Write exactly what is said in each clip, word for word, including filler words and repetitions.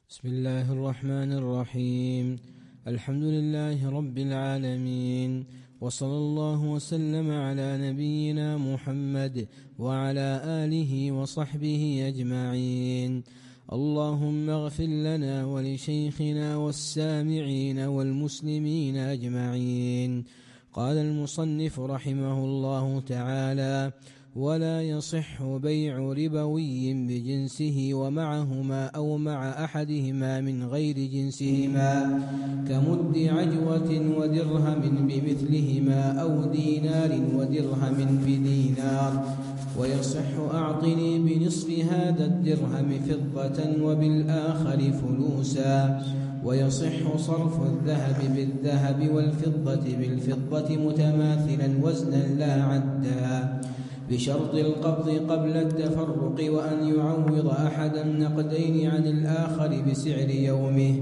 بسم الله الرحمن الرحيم. الحمد لله رب العالمين، وصلى الله وسلم على نبينا محمد وعلى آله وصحبه أجمعين. اللهم اغفر لنا ولشيخنا والسامعين والمسلمين أجمعين. قال المصنف رحمه الله تعالى: ولا يصح بيع ربوي بجنسه ومعهما أو مع أحدهما من غير جنسهما، كمد عجوة ودرهم بمثلهما أو دينار ودرهم بدينار. ويصح أعطني بنصف هذا الدرهم فضة وبالآخر فلوسا. ويصح صرف الذهب بالذهب والفضة بالفضة متماثلا وزنا لا عدا، بشرط القبض قبل التفرق، وأن يعوض أحد النقدين عن الآخر بسعر يومه.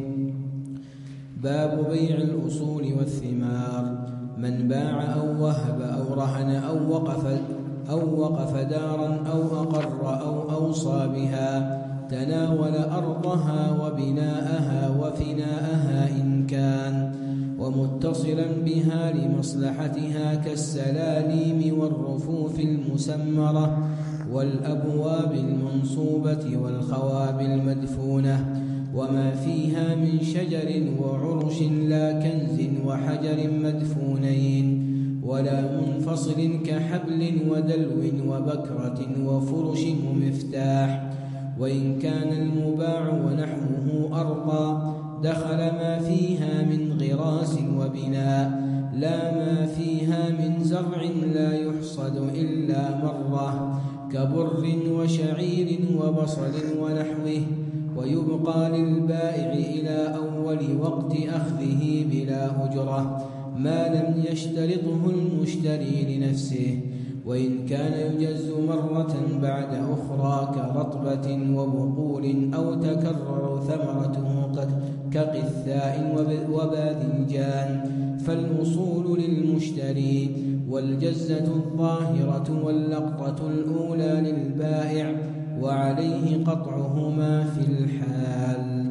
باب بيع الأصول والثمار. من باع أو وهب أو رهن أو وقف, أو وقف دارا أو أقر أو أوصى بها، تناول أرضها وبناءها وفناءها إن كان، ومتصلا بها لمصلحتها كالسلاليم والرفوف المسمرة والأبواب المنصوبة والخواب المدفونة، وما فيها من شجر وعرش لا كنز وحجر مدفونين، ولا منفصل كحبل ودلو وبكرة وفرش ومفتاح. وإن كان المباع ونحوه أرضا دخل ما فيها من غراس وبناء، لا ما فيها من زرع لا يحصد إلا مرة، كبر وشعير وبصل ونحوه، ويبقى للبائع إلى أول وقت أخذه بلا أجرة ما لم يشترطه المشتري لنفسه. وإن كان يجز مرة بعد أخرى كرطبة وبقول أو تكرر ثمرته كقثاء وباذنجان، فالأصول للمشتري، والجزة الظاهرة واللقطة الأولى للبائع، وعليه قطعهما في الحال.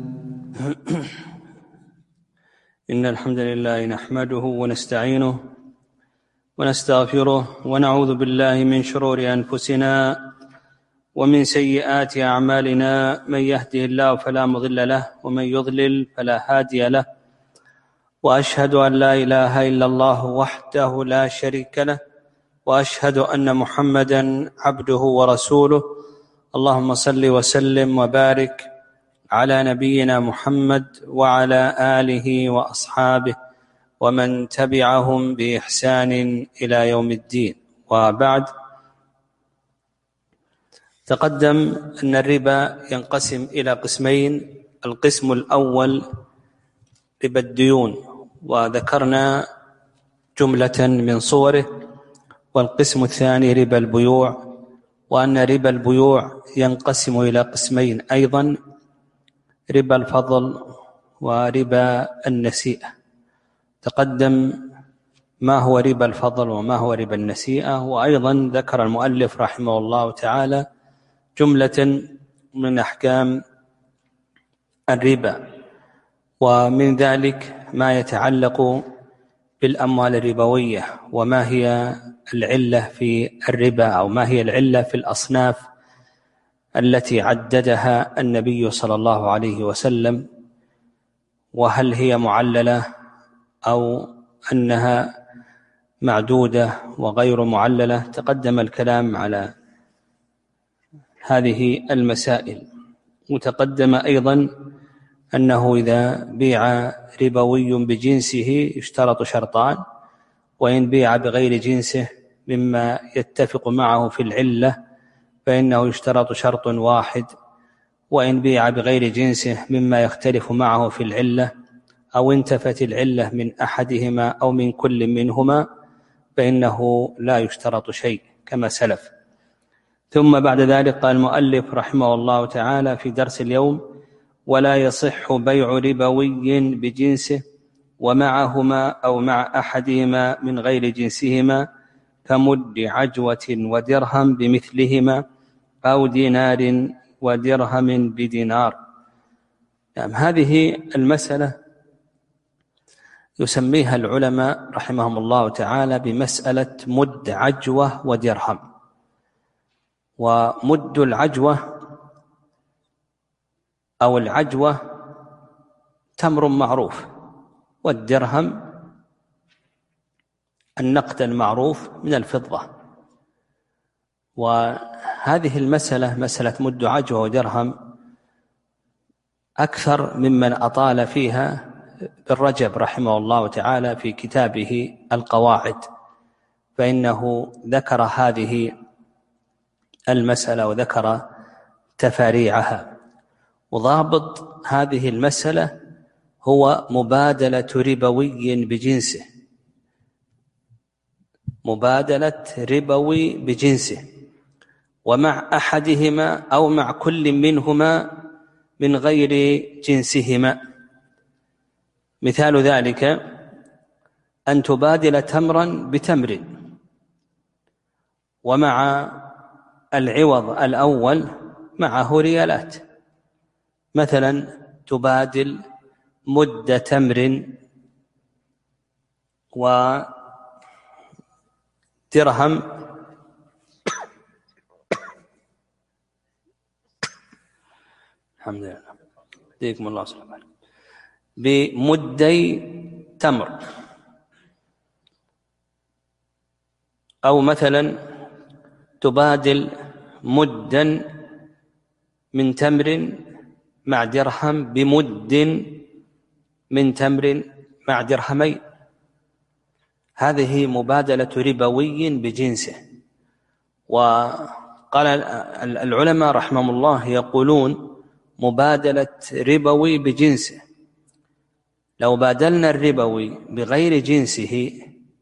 إن الحمد لله نحمده ونستعينه ونستغفره ونعوذ بالله من شرور أنفسنا ومن سيئات أعمالنا، من يهده الله فلا مضل له ومن يضلل فلا هادي له، وأشهد أن لا إله إلا الله وحده لا شريك له، وأشهد أن محمدا عبده ورسوله. اللهم صل وسلم وبارك على نبينا محمد وعلى آله وأصحابه ومن تبعهم بإحسان إلى يوم الدين. وبعد، تقدم أن الربا ينقسم إلى قسمين. القسم الأول ربا الديون، وذكرنا جملة من صوره. والقسم الثاني ربا البيوع، وأن ربا البيوع ينقسم إلى قسمين أيضا: ربا الفضل وربا النسيئة. تقدم ما هو ربا الفضل وما هو ربا النسيئة، وأيضا ذكر المؤلف رحمه الله تعالى جملة من أحكام الربا، ومن ذلك ما يتعلق بالأموال الربوية، وما هي العلة في الربا، أو ما هي العلة في الأصناف التي عددها النبي صلى الله عليه وسلم، وهل هي معللة أو أنها معدودة وغير معللة. تقدم الكلام على هذه المسائل. وتقدم أيضا أنه إذا بيع ربوي بجنسه يشترط شرطان، وإن بيع بغير جنسه مما يتفق معه في العلة فإنه يشترط شرط واحد، وإن بيع بغير جنسه مما يختلف معه في العلة أو انتفت العلة من أحدهما أو من كل منهما فإنه لا يشترط شيء كما سلف. ثم بعد ذلك قال المؤلف رحمه الله تعالى في درس اليوم: ولا يصح بيع ربوي بجنسه ومعهما أو مع أحدهما من غير جنسهما، كمد عجوة ودرهم بمثلهما أو دينار ودرهم بدينار. نعم. هذه المسألة يسميها العلماء رحمهم الله تعالى بمسألة مد عجوة ودرهم. ومد العجوة أو العجوة تمر معروف، والدرهم النقد المعروف من الفضة. وهذه المسألة مسألة مد عجوة ودرهم أكثر ممن أطال فيها ابن رجب رحمه الله تعالى في كتابه القواعد، فإنه ذكر هذه المسألة وذكر تفاريعها. وضابط هذه المسألة هو مبادلة ربوي بجنسه، مبادلة ربوي بجنسه، ومع أحدهما أو مع كل منهما من غير جنسهما. مثال ذلك أن تبادل تمرا بتمر، ومع العوض الأول معه ريالات. مثلا تبادل مد تمر ودرهم الحمد لله يهديكم الله سبحانه بمدي تمر. أو مثلا تبادل مدا من تمر مع درهم بمد من تمر مع درهمين. هذه مبادلة ربوي بجنسه. وقال العلماء رحمهم الله يقولون مبادلة ربوي بجنسه، لو بادلنا الربوي بغير جنسه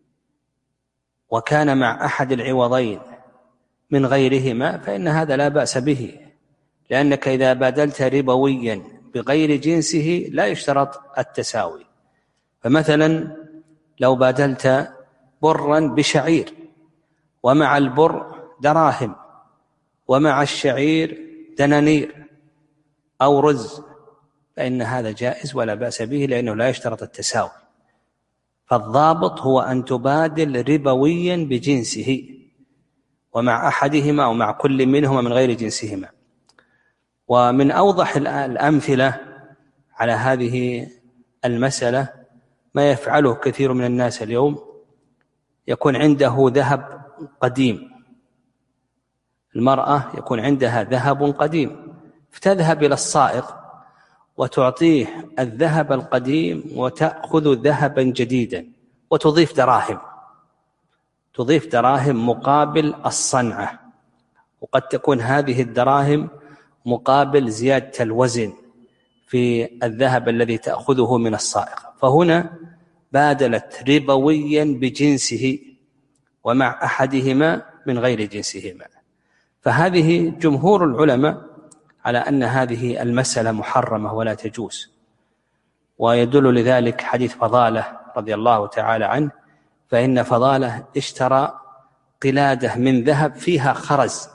وكان مع أحد العوضين من غيرهما فإن هذا لا بأس به، لأنك إذا بادلت ربويا بغير جنسه لا يشترط التساوي. فمثلا لو بادلت برا بشعير، ومع البر دراهم ومع الشعير دنانير أو رز، فإن هذا جائز ولا بأس به، لأنه لا يشترط التساوي. فالضابط هو أن تبادل ربويا بجنسه، ومع أحدهما أو مع كل منهما من غير جنسهما. ومن أوضح الأمثلة على هذه المسألة ما يفعله كثير من الناس اليوم. يكون عنده ذهب قديم، المرأة يكون عندها ذهب قديم، فتذهب إلى الصائغ وتعطيه الذهب القديم وتأخذ ذهبا جديدا وتضيف دراهم، تضيف دراهم مقابل الصنعة. وقد تكون هذه الدراهم مقابل زيادة الوزن في الذهب الذي تأخذه من الصائغ. فهنا بادلت ربويا بجنسه ومع أحدهما من غير جنسهما. فهذه جمهور العلماء على أن هذه المسألة محرمة ولا تجوز. ويدل لذلك حديث فضالة رضي الله تعالى عنه، فإن فضالة اشترى قلادة من ذهب فيها خرز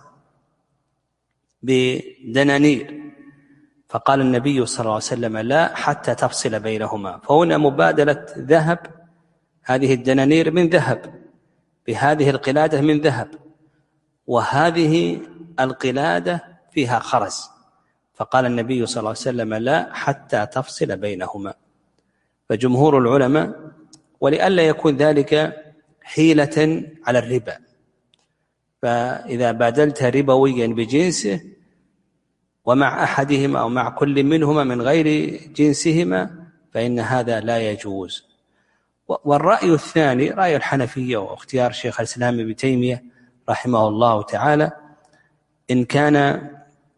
بدنانير، فقال النبي صلى الله عليه وسلم لا حتى تفصل بينهما. فهنا مبادلة ذهب، هذه الدنانير من ذهب بهذه القلادة من ذهب، وهذه القلادة فيها خرز، فقال النبي صلى الله عليه وسلم لا حتى تفصل بينهما. فجمهور العلماء، ولئلا يكون ذلك حيلة على الربا، فإذا بادلت ربويا بجنسه ومع أحدهما أو مع كل منهما من غير جنسهما فإن هذا لا يجوز. والرأي الثاني رأي الحنفية واختيار شيخ الإسلام ابن تيمية رحمه الله تعالى، إن كان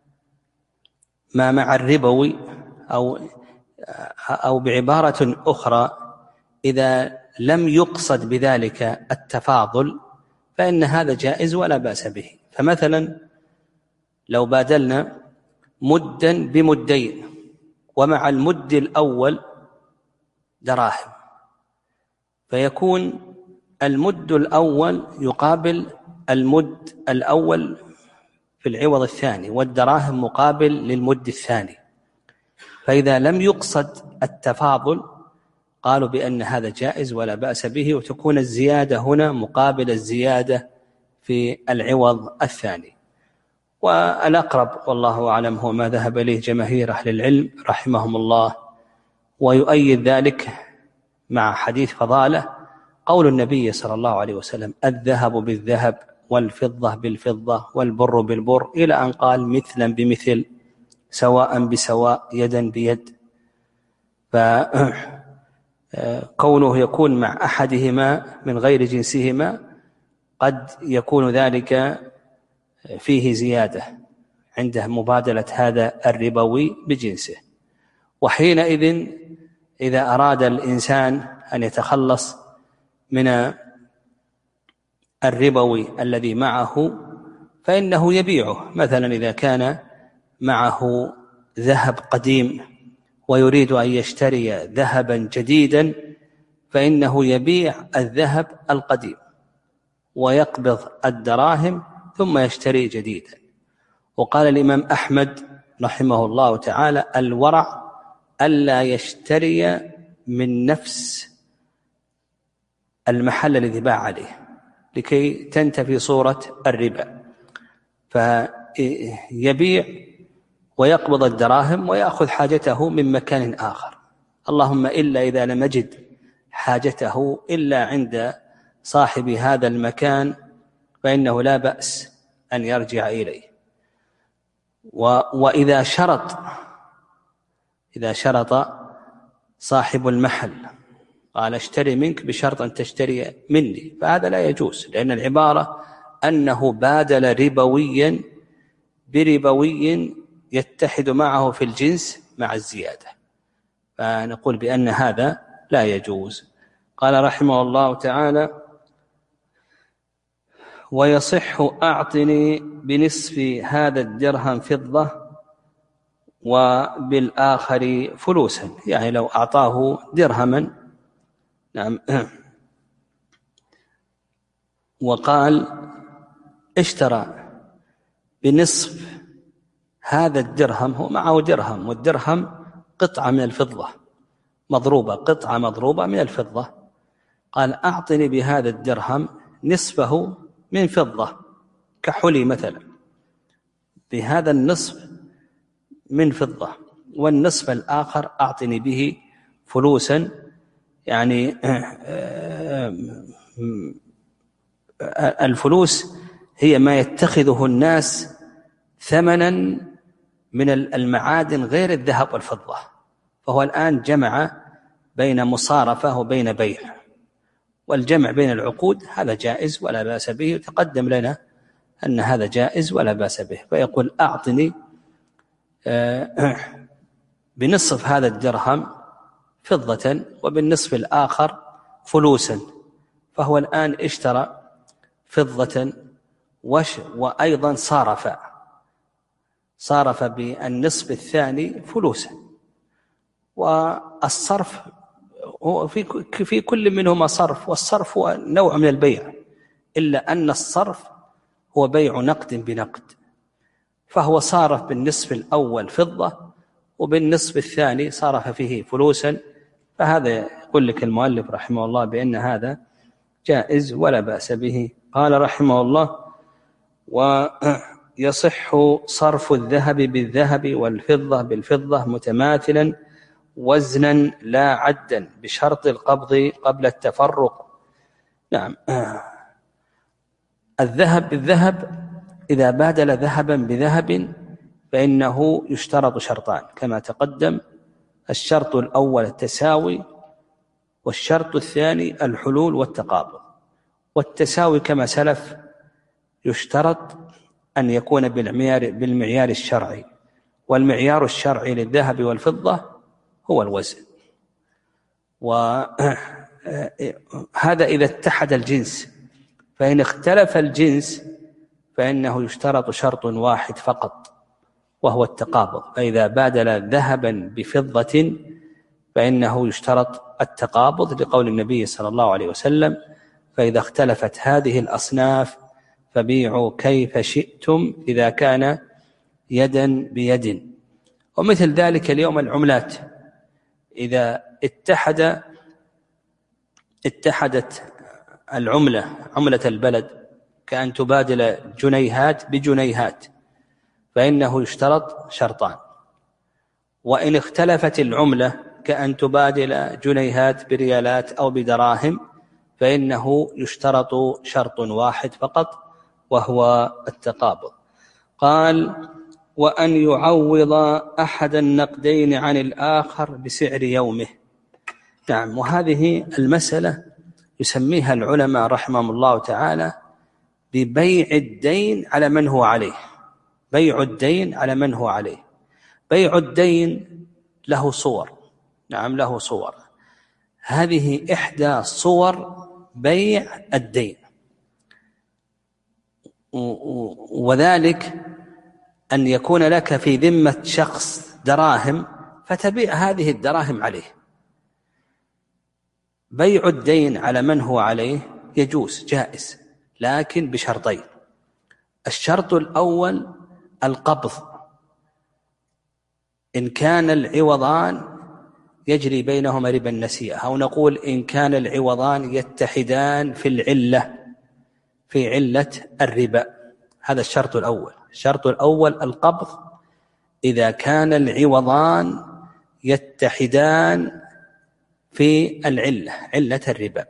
ما مع الربوي أو أو بعبارة أخرى إذا لم يقصد بذلك التفاضل فإن هذا جائز ولا بأس به. فمثلا لو بادلنا مدا بمدين ومع المد الأول دراهم، فيكون المد الأول يقابل المد الأول في العوض الثاني، والدراهم مقابل للمد الثاني. فإذا لم يقصد التفاضل قالوا بأن هذا جائز ولا بأس به، وتكون الزيادة هنا مقابل الزيادة في العوض الثاني. والأقرب والله أعلم هو ما ذهب إليه جماهير أهل العلم رحمهم الله، ويؤيد ذلك مع حديث فضالة قول النبي صلى الله عليه وسلم: الذهب بالذهب والفضة بالفضة والبر بالبر، إلى أن قال: مثلا بمثل سواء بسواء يدا بيد. فكونه يكون مع أحدهما من غير جنسهما قد يكون ذلك فيه زيادة عنده مبادلة هذا الربوي بجنسه. وحينئذ إذا أراد الإنسان أن يتخلص من الربوي الذي معه فإنه يبيعه. مثلا إذا كان معه ذهب قديم ويريد أن يشتري ذهبا جديدا فإنه يبيع الذهب القديم ويقبض الدراهم ثم يشتري جديدا. وقال الإمام أحمد رحمه الله تعالى: الورع ألا يشتري من نفس المحل الذي باع عليه لكي تنتفي صورة الربا، فيبيع ويقبض الدراهم ويأخذ حاجته من مكان آخر، اللهم إلا إذا لم يجد حاجته إلا عند صاحب هذا المكان فإنه لا بأس أن يرجع إليه. وإذا شرط إذا شرط صاحب المحل قال: اشتري منك بشرط أن تشتري مني، فهذا لا يجوز، لأن العبارة أنه بادل ربويا بربوي يتحد معه في الجنس مع الزيادة، فنقول بأن هذا لا يجوز. قال رحمه الله تعالى: ويصح أعطني بنصف هذا الدرهم فضة وبالآخر فلوسا، يعني لو أعطاه درهما نعم وقال اشترى بنصف هذا الدرهم، هو معه درهم والدرهم قطعة من الفضة مضروبة، قطعة مضروبة من الفضة، قال: أعطني بهذا الدرهم نصفه من فضة كحلي مثلا، بهذا النصف من فضة، والنصف الآخر أعطني به فلوسا، يعني الفلوس هي ما يتخذه الناس ثمنا من المعادن غير الذهب والفضة، فهو الآن جمع بين مصارفة وبين بيع، والجمع بين العقود هذا جائز ولا بأس به، تقدم لنا أن هذا جائز ولا بأس به. فيقول: أعطني بنصف هذا الدرهم فضة وبالنصف الآخر فلوسا، فهو الآن اشترى فضة وأيضا صارف صارف بالنصف الثاني فلوسا. والصرف هو في في كل منهما صرف، والصرف هو نوع من البيع، إلا أن الصرف هو بيع نقد بنقد، فهو صارف بالنصف الأول فضة وبالنصف الثاني صارف فيه فلوسا، فهذا يقول لك المؤلف رحمه الله بأن هذا جائز ولا بأس به. قال رحمه الله: ويصح صرف الذهب بالذهب والفضة بالفضة متماثلا وزنا لا عدا بشرط القبض قبل التفرق. نعم، الذهب بالذهب إذا بادل ذهبا بذهب فإنه يشترط شرطان كما تقدم: الشرط الأول التساوي، والشرط الثاني الحلول والتقابض. والتساوي كما سلف يشترط أن يكون بالمعيار, بالمعيار الشرعي، والمعيار الشرعي للذهب والفضة هو الوزن. وهذا إذا اتحد الجنس، فإن اختلف الجنس فإنه يشترط شرط واحد فقط وهو التقابض، فإذا بادل ذهبا بفضة فإنه يشترط التقابض لقول النبي صلى الله عليه وسلم: فإذا اختلفت هذه الأصناف فبيعوا كيف شئتم إذا كان يدا بيد. ومثل ذلك اليوم العملات، إذا اتحد اتحدت العملة عملة البلد كأن تبادل جنيهات بجنيهات فإنه يشترط شرطان، وإن اختلفت العملة كأن تبادل جنيهات بريالات أو بدراهم فإنه يشترط شرط واحد فقط وهو التقابض. قال: وأن يعوض أحد النقدين عن الآخر بسعر يومه. نعم، وهذه المسألة يسميها العلماء رحمهم الله تعالى ببيع الدين على من هو عليه. بيع الدين على من هو عليه. بيع الدين له صور. نعم، له صور. هذه إحدى صور بيع الدين، وذلك أن يكون لك في ذمة شخص دراهم فتبيع هذه الدراهم عليه. بيع الدين على من هو عليه يجوز، جائز، لكن بشرطين. الشرط الأول القبض، إن كان العوضان يجري بينهما ربا النسيئة، أو نقول إن كان العوضان يتحدان في العلة في علة الربا. هذا الشرط الأول. الشرط الأول القبض إذا كان العوضان يتحدان في العلة علة الربا.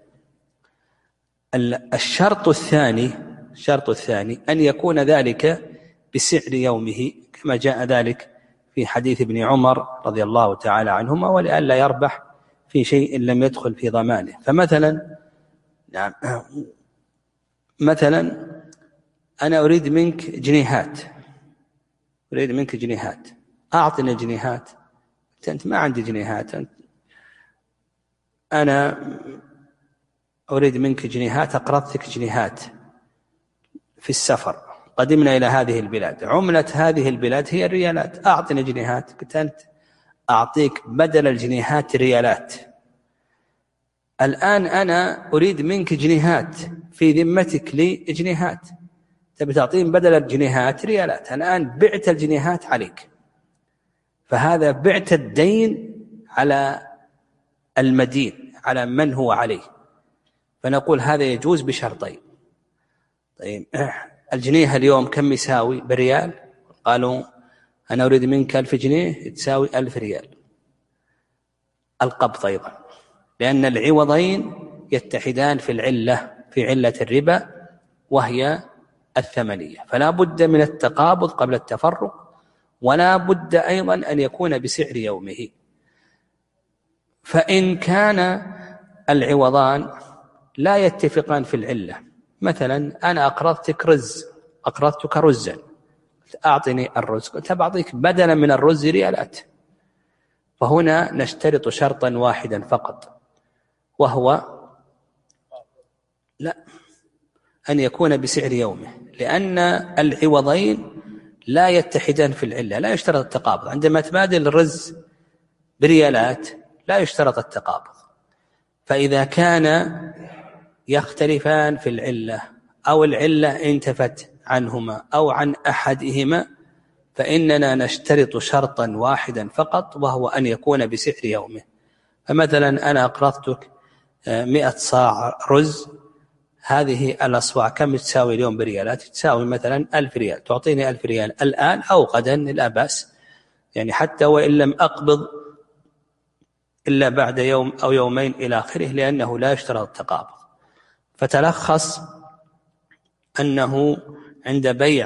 الشرط الثاني الشرط الثاني أن يكون ذلك بسعر يومه، كما جاء ذلك في حديث ابن عمر رضي الله تعالى عنهما، ولئلا يربح في شيء لم يدخل في ضمانه. فمثلا نعم مثلا أنا أريد منك جنيهات أريد منك جنيهات أعطني جنيهات. أنت ما عندي جنيهات، أنا أريد منك جنيهات، أقرضتك جنيهات في السفر، قدمنا إلى هذه البلاد، عملة هذه البلاد هي الريالات، أعطني جنيهات. قلت أنت أعطيك بدل الجنيهات ريالات. الآن أنا أريد منك جنيهات، في ذمتك لي جنيهات، تبي تعطيني بدل الجنيهات ريالات. الآن بعت الجنيهات عليك، فهذا بعت الدين على المدين، على من هو عليه. فنقول هذا يجوز بشرطين. طيب الجنيه اليوم كم يساوي بريال؟ قالوا أنا أريد منك ألف جنيه تساوي ألف ريال. القبض أيضا، لأن العوضين يتحدان في العلة في علة الربا وهي الثمنية، فلا بد من التقابض قبل التفرق، ولا بد أيضا أن يكون بسعر يومه. فإن كان العوضان لا يتفقان في العلة، مثلا أنا أقرضتك رز أقرضتك رزا، أعطني الرز، قلت بعطيك بدلا من الرز ريالات. فهنا نشترط شرطا واحدا فقط، وهو لا أن يكون بسعر يومه، لأن العوضين لا يتحدان في العلة، لا يشترط التقابض. عندما تبادل الرز بريالات لا يشترط التقابض. فإذا كان يختلفان في العلة أو العلة انتفت عنهما أو عن أحدهما، فإننا نشترط شرطا واحدا فقط، وهو أن يكون بسعر يومه. فمثلا أنا أقرضتك مئة صاع رز، هذه الأصواع كم تساوي اليوم بريالات؟ تساوي مثلا ألف ريال، تعطيني ألف ريال الآن أو غدا لا بأس، يعني حتى وإن لم أقبض إلا بعد يوم أو يومين إلى آخره، لأنه لا يشترط التقابض. فتلخص أنه عند بيع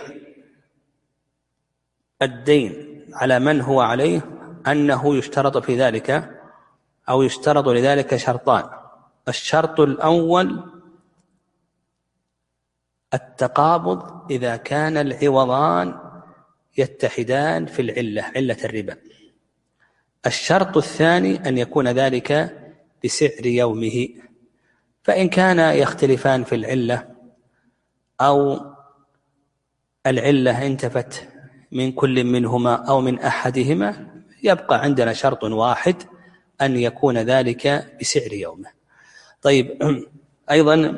الدين على من هو عليه أنه يشترط في ذلك أو يشترط لذلك شرطان. الشرط الأول التقابض إذا كان العوضان يتحدان في العلة علة الربا. الشرط الثاني أن يكون ذلك بسعر يومه. فإن كان يختلفان في العلة أو العلة انتفت من كل منهما أو من أحدهما، يبقى عندنا شرط واحد أن يكون ذلك بسعر يومه. طيب أيضا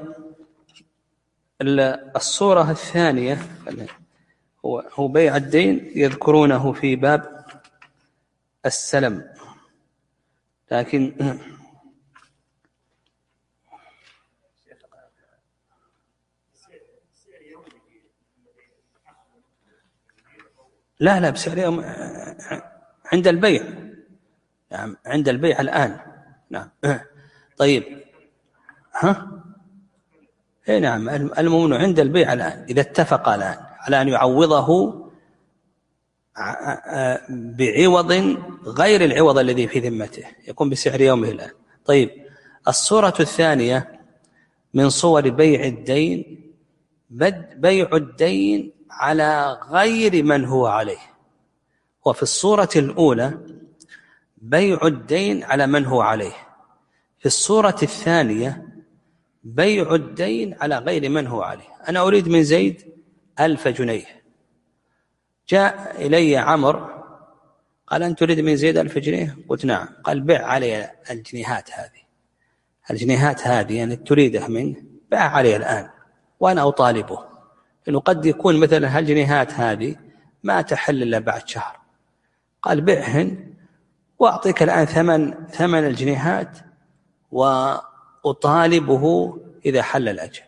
الصورة الثانية هو بيع الدين، يذكرونه في باب السلم، لكن لا لا بسعر يوم عند البيع، نعم عند البيع الآن، نعم. طيب ها اي نعم، الممنوع عند البيع الآن إذا اتفق الآن على أن يعوضه بعوض غير العوض الذي في ذمته يكون بسعر يومه الآن. طيب الصورة الثانية من صور بيع الدين بيع الدين على غير من هو عليه. وفي الصورة الأولى بيع الدين على من هو عليه، في الصورة الثانية بيع الدين على غير من هو عليه. أنا أريد من زيد ألف جنيه، جاء إلي عمر قال أنت تريد من زيد ألف جنيه؟ قلت نعم. قال بيع علي الجنيهات هذه، الجنيهات هذه يعني تريده منه، بيع علي الآن وأنا أطالبه، لأنه قد يكون مثلا هالجنيهات هذه ما تحل إلا بعد شهر. قال بيعهن وأعطيك الآن ثمن ثمن الجنيهات وأطالبه إذا حل الأجل.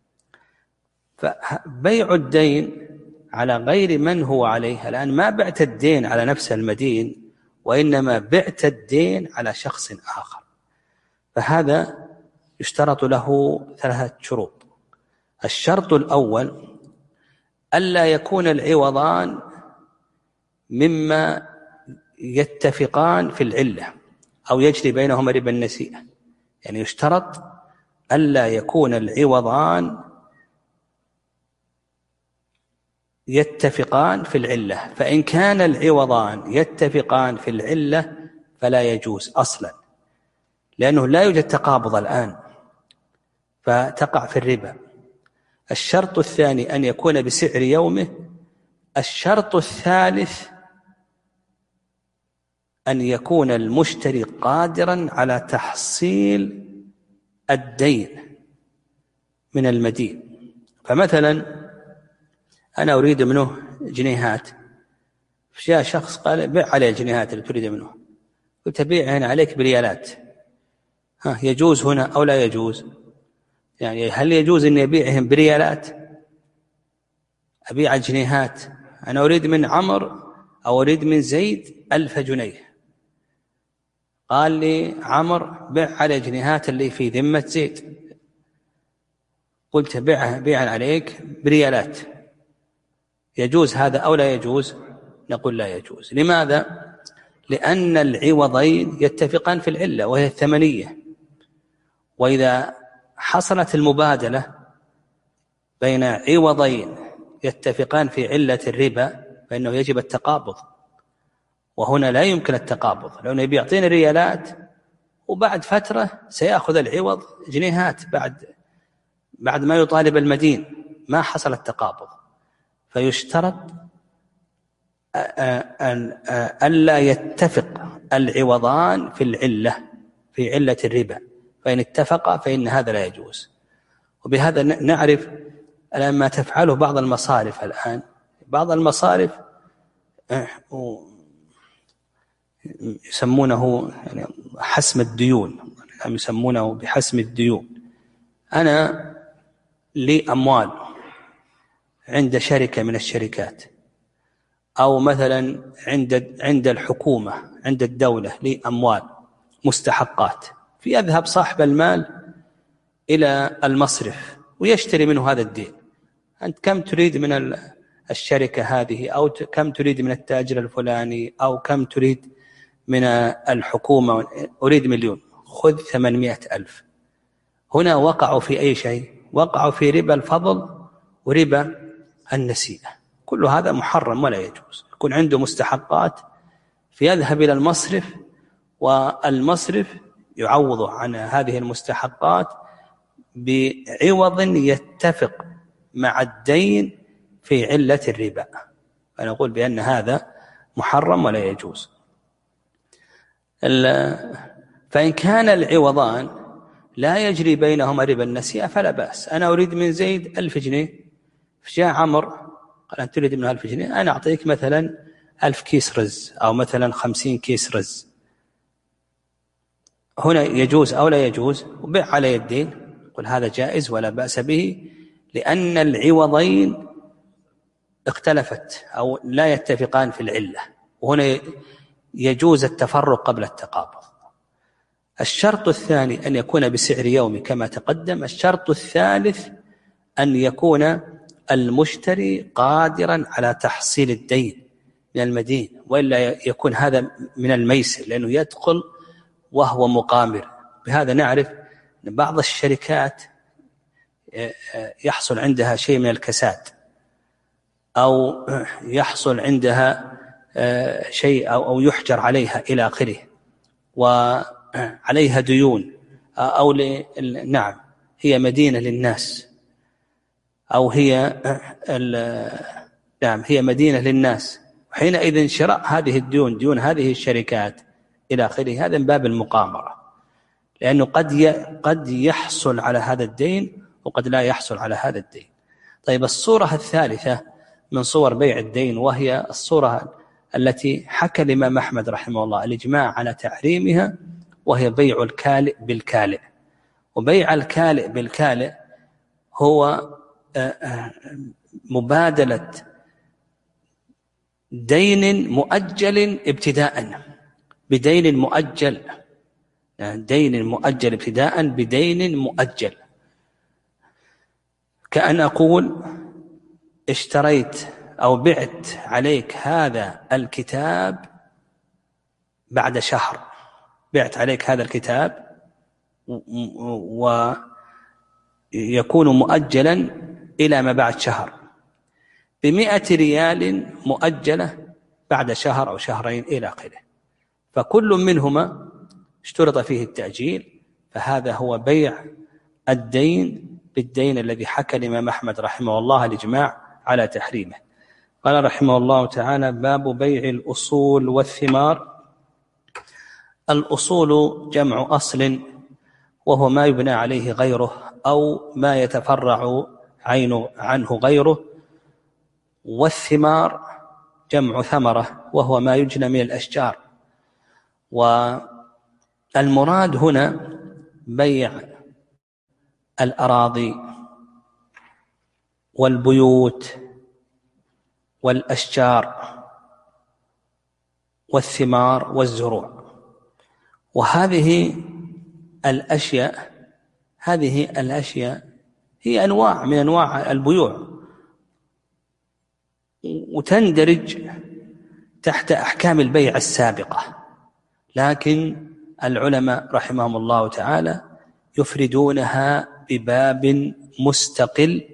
فبيع الدين على غير من هو عليه، الآن ما بعت الدين على نفس المدين، وإنما بعت الدين على شخص آخر. فهذا يشترط له ثلاثة شروط. الشرط الأول ألا يكون العوضان مما يتفقان في العلة أو يجري بينهما ربا النسيئة، يعني يشترط ألا يكون العوضان يتفقان في العلة، فإن كان العوضان يتفقان في العلة فلا يجوز أصلا، لأنه لا يوجد تقابض الآن فتقع في الربا. الشرط الثاني أن يكون بسعر يومه. الشرط الثالث أن يكون المشتري قادرا على تحصيل الدين من المدين. فمثلا أنا أريد منه جنيهات، جاء شخص قال بيع عليه الجنيهات اللي تريد منه، قلت بيعهن عليك بريالات، ها يجوز هنا أو لا يجوز؟ يعني هل يجوز أن يبيعهم بريالات؟ أبيع الجنيهات، أنا أريد من عمر أو أريد من زيد ألف جنيه، قال لي عمر بيع على جنيهات اللي في ذمة زيد، قلت بيعها بيعا عليك بريالات، يجوز هذا أو لا يجوز؟ نقول لا يجوز. لماذا؟ لأن العوضين يتفقان في العلة وهي الثمنية، وإذا حصلت المبادلة بين عوضين يتفقان في علة الربا فإنه يجب التقابض، وهنا لا يمكن التقابض، لأنه بيعطيني ريالات وبعد فترة سيأخذ العوض جنيهات بعد بعد ما يطالب المدين، ما حصل التقابض. فيشترط أن ألا يتفق العوضان في العلة في علة الربا، فإن اتفقا فإن هذا لا يجوز. وبهذا نعرف الآن ما تفعله بعض المصارف. الآن بعض المصارف يسمونه يعني حسم الديون، يسمونه بحسم الديون. أنا لي أموال عند شركة من الشركات، أو مثلا عند عند الحكومة عند الدولة لي أموال مستحقات، فيذهب صاحب المال إلى المصرف ويشتري منه هذا الدين. أنت كم تريد من الشركة هذه، أو كم تريد من التاجر الفلاني، أو كم تريد من الحكومة؟ أريد مليون، خذ ثمانمائة ألف. هنا وقعوا في أي شيء؟ وقعوا في ربا الفضل وربا النسيئة. كل هذا محرم ولا يجوز. يكون عنده مستحقات فيذهب إلى المصرف، والمصرف يعوض عن هذه المستحقات بعوض يتفق مع الدين في علة الربا. فنقول بأن هذا محرم ولا يجوز. فإن كان العوضان لا يجري بينهما ربا النسيئة فلا بأس. أنا أريد من زيد ألف جنيه، فجاء عمر قال أنت تريد منه ألف جنيه، أنا أعطيك مثلا ألف كيس رز أو مثلا خمسين كيس رز، هنا يجوز أو لا يجوز؟ وبيع على يدين، قل هذا جائز ولا بأس به، لأن العوضين اختلفت أو لا يتفقان في العلة، وهنا يجوز التفرق قبل التقابض. الشرط الثاني أن يكون بسعر يومي كما تقدم. الشرط الثالث أن يكون المشتري قادرا على تحصيل الدين من المدين، وإلا يكون هذا من الميسر لأنه يدخل وهو مقامر. بهذا نعرف أن بعض الشركات يحصل عندها شيء من الكساد، أو يحصل عندها شيء أو يحجر عليها إلى آخره، وعليها ديون، أو نعم هي مدينة للناس، أو هي نعم هي مدينة للناس، وحينئذ شراء هذه الديون، ديون هذه الشركات إلى آخره، هذا من باب المقامرة، لأنه قد قد يحصل على هذا الدين وقد لا يحصل على هذا الدين. طيب، الصورة الثالثة من صور بيع الدين، وهي الصورة التي حكى الإمام أحمد رحمه الله الإجماع على تحريمها، وهي بيع الكالئ بالكالئ. وبيع الكالئ بالكالئ هو مبادلة دين مؤجل ابتداء بدين مؤجل، دين مؤجل ابتداء بدين مؤجل. كأن أقول اشتريت أو بعت عليك هذا الكتاب بعد شهر، بعت عليك هذا الكتاب ويكون مؤجلا إلى ما بعد شهر بمئة ريال مؤجلة بعد شهر أو شهرين إلى آخره، فكل منهما اشترط فيه التأجيل، فهذا هو بيع الدين بالدين الذي حكى الإمام أحمد رحمه الله الإجماع على تحريمه. قال رحمه الله تعالى: باب بيع الأصول والثمار. الأصول جمع أصل، وهو ما يبنى عليه غيره أو ما يتفرع عنه غيره، والثمار جمع ثمرة، وهو ما يجنى من الأشجار. والمراد هنا بيع الأراضي والبيوت والأشجار والثمار والزروع، وهذه الأشياء هذه الأشياء هي أنواع من أنواع البيوع، وتندرج تحت أحكام البيع السابقة، لكن العلماء رحمهم الله تعالى يفردونها بباب مستقل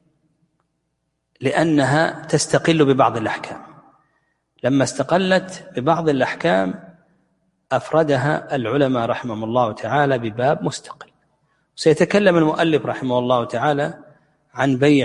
لأنها تستقل ببعض الأحكام. لما استقلت ببعض الأحكام أفردها العلماء رحمهم الله تعالى بباب مستقل. سيتكلم المؤلف رحمه الله تعالى عن بيع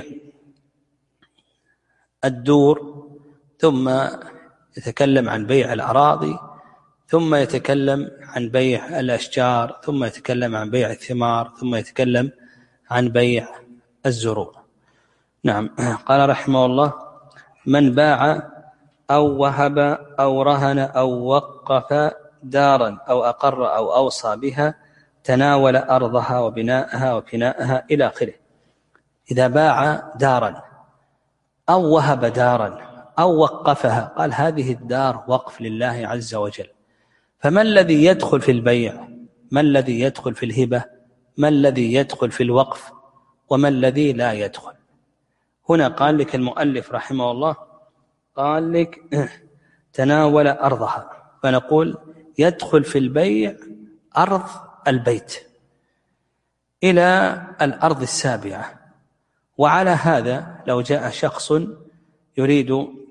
الدور، ثم يتكلم عن بيع الأراضي، ثم يتكلم عن بيع الأشجار، ثم يتكلم عن بيع الثمار، ثم يتكلم عن بيع الزروع. نعم. قال رحمه الله: من باع أو وهب أو رهن أو وقف دارا أو أقر أو أوصى بها تناول أرضها وبناءها وفناءها إلى آخره. إذا باع دارا أو وهب دارا أو وقفها، قال هذه الدار وقف لله عز وجل، فما الذي يدخل في البيع؟ ما الذي يدخل في الهبة؟ ما الذي يدخل في الوقف؟ وما الذي لا يدخل؟ هنا قال لك المؤلف رحمه الله، قال لك تناول أرضها، فنقول يدخل في البيع أرض البيت إلى الأرض السابعة. وعلى هذا لو جاء شخص يريد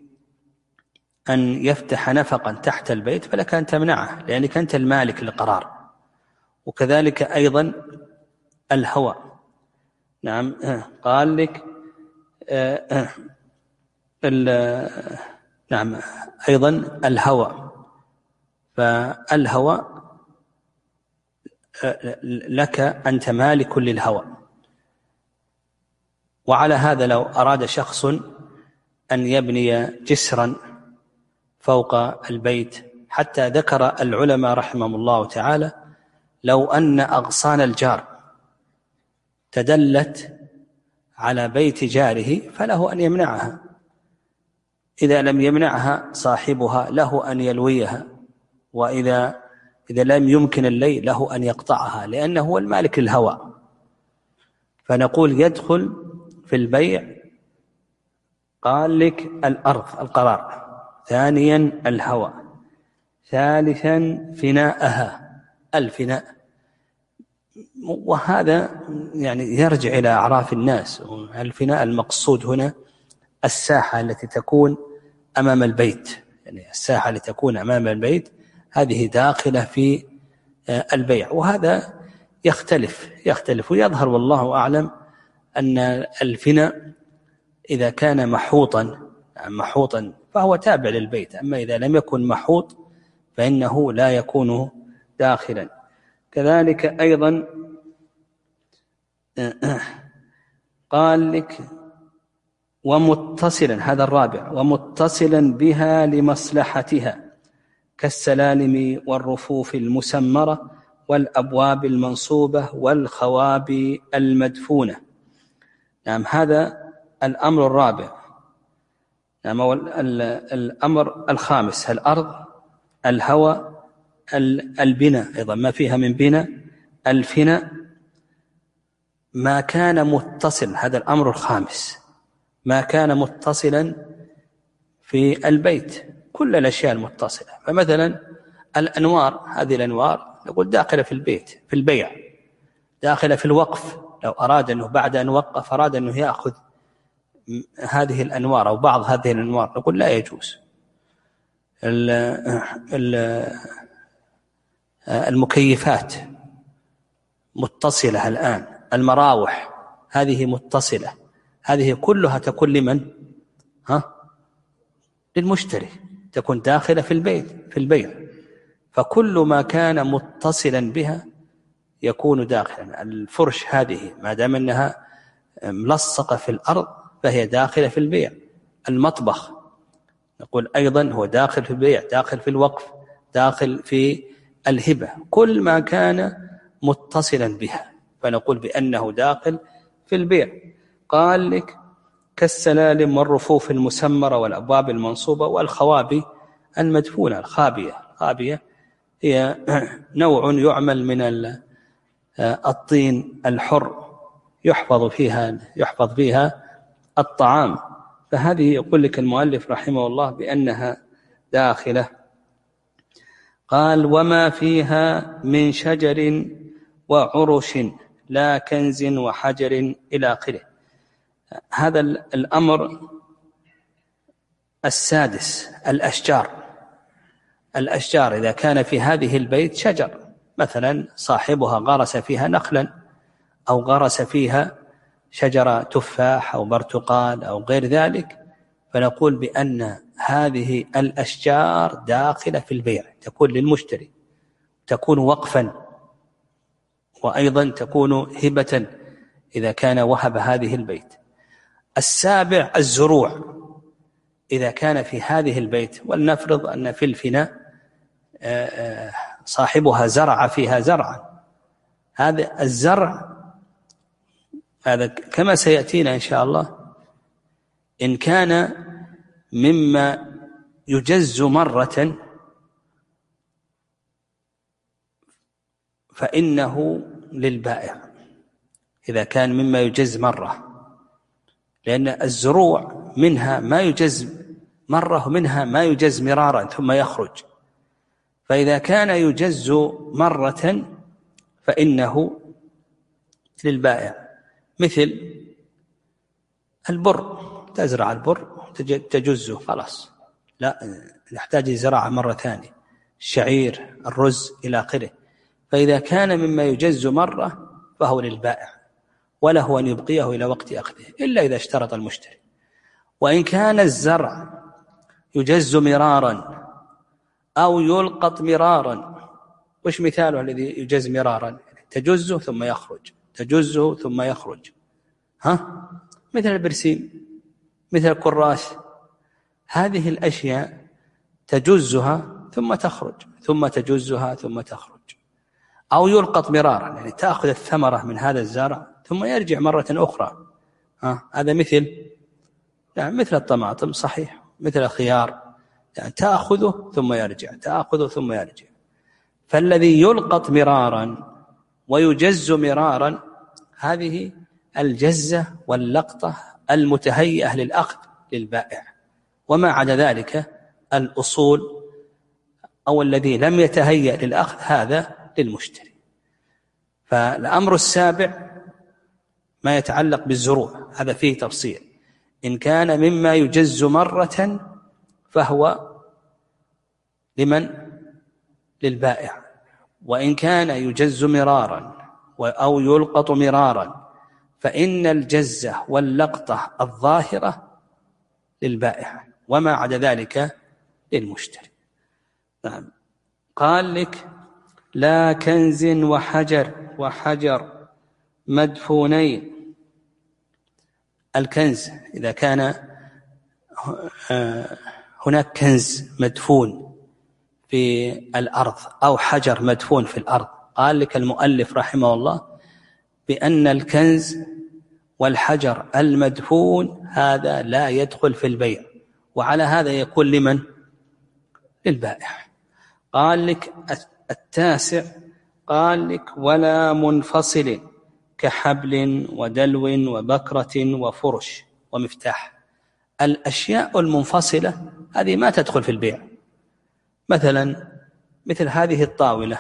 أن يفتح نفقا تحت البيت فلك أن تمنعه، لأنك أنت المالك للقرار. وكذلك أيضا الهواء. نعم. قال لك آه آه نعم أيضا الهواء، فالهواء آه لك أنت مالك للهواء. وعلى هذا لو أراد شخص أن يبني جسرا فوق البيت، حتى ذكر العلماء رحمهم الله تعالى لو أن أغصان الجار تدلت على بيت جاره فله أن يمنعها، إذا لم يمنعها صاحبها له أن يلويها، وإذا إذا لم يمكن اللي له أن يقطعها، لأنه هو المالك للهوى. فنقول يدخل في البيع قال لك الأرض القرار، ثانيا الهوى، ثالثا فناءها الفناء. وهذا يعني يرجع إلى أعراف الناس. الفناء المقصود هنا الساحة التي تكون أمام البيت، يعني الساحة التي تكون أمام البيت هذه داخلة في البيع. وهذا يختلف يختلف ويظهر والله أعلم أن الفناء إذا كان محوطا محوطا فهو تابع للبيت، أما إذا لم يكن محوط فإنه لا يكون داخلا. كذلك أيضا قال لك ومتصلا، هذا الرابع، ومتصلا بها لمصلحتها كالسلالم والرفوف المسمرة والأبواب المنصوبة والخوابي المدفونة. نعم، هذا الأمر الرابع. نعم، الأمر الخامس الأرض، الهوى، البناء، أيضا ما فيها من بناء، الفناء، ما كان متصل، هذا الأمر الخامس، ما كان متصلا في البيت، كل الأشياء المتصلة. فمثلا الأنوار، هذه الأنوار نقول داخلة في البيت في البيع، داخلة في الوقف، لو أراد أنه بعد أن وقف أراد أنه يأخذ هذه الأنوار أو بعض هذه الأنوار نقول لا يجوز. المكيفات متصلة الآن، المراوح هذه متصلة، هذه كلها تكون لمن؟ ها؟ للمشتري، تكون داخلة في البيت في البيع. فكل ما كان متصلا بها يكون داخلا. الفرش هذه ما دام أنها ملصقة في الأرض فهي داخلة في البيع. المطبخ نقول أيضا هو داخل في البيع، داخل في الوقف، داخل في الهبة، كل ما كان متصلا بها فنقول بأنه داخل في البيع. قال لك كالسلالم والرفوف المسمرة والأبواب المنصوبة والخوابي المدفونة. الخابية الخابية هي نوع يعمل من الطين الحر يحفظ فيها يحفظ فيها الطعام، فهذه يقول لك المؤلف رحمه الله بأنها داخلة. قال وما فيها من شجر وعرش لا كنز وحجر إلى آخره. هذا الأمر السادس الأشجار. الأشجار إذا كان في هذه البيت شجر، مثلا صاحبها غرس فيها نخلا أو غرس فيها شجرة تفاح أو برتقال أو غير ذلك، فنقول بأن هذه الأشجار داخلة في البيع، تكون للمشتري، تكون وقفا، وأيضا تكون هبة إذا كان وهب هذه البيت. السابع الزروع، إذا كان في هذه البيت، ولنفرض أن في الفناء صاحبها زرع فيها زرعا، هذا الزرع هذا كما سيأتينا إن شاء الله إن كان مما يجز مرة فإنه للبائع، إذا كان مما يجز مرة، لأن الزروع منها ما يجز مرة ومنها ما يجز مرارا ثم يخرج، فإذا كان يجز مرة فإنه للبائع. مثل البر، تزرع البر تجزه خلاص، لا يحتاج زراعة مرة ثانية. الشعير، الرز إلى آخره. فإذا كان مما يجز مرة فهو للبائع وله أن يبقيه إلى وقت أخذه إلا إذا اشترط المشتري. وإن كان الزرع يجز مرارا أو يلقط مرارا، وش مثاله الذي يجز مرارا؟ تجزه ثم يخرج، تجزه ثم يخرج، ها؟ مثل البرسيم، مثل الكراس. هذه الأشياء تجزها ثم تخرج ثم تجزها ثم تخرج، أو يلقط مرارا، يعني تأخذ الثمرة من هذا الزرع ثم يرجع مرة أخرى. ها هذا مثل يعني مثل الطماطم صحيح، مثل الخيار، يعني تأخذه ثم يرجع، تأخذه ثم يرجع. فالذي يلقط مرارا ويجز مرارا هذه الجزة واللقطة المتهيئة للأخذ للبائع، وما عدا ذلك الأصول أو الذي لم يتهيأ للأخذ هذا للمشتري. فالأمر السابع ما يتعلق بالزروع، هذا فيه تفصيل. إن كان مما يجز مرة فهو لمن؟ للبائع. وإن كان يجز مرارا أو يلقط مرارا فإن الجزة واللقطة الظاهرة للبائع، وما عدا ذلك للمشتري. نعم. قال لك لا كنز وحجر وحجر مدفونين. الكنز إذا كان هناك كنز مدفون في الأرض أو حجر مدفون في الأرض، قال لك المؤلف رحمه الله بأن الكنز والحجر المدفون هذا لا يدخل في البيع، وعلى هذا يكون لمن؟ للبائع. قال لك التاسع، قال لك ولا منفصل كحبل ودلو وبكرة وفرش ومفتاح. الأشياء المنفصلة هذه ما تدخل في البيع، مثلا مثل هذه الطاولة،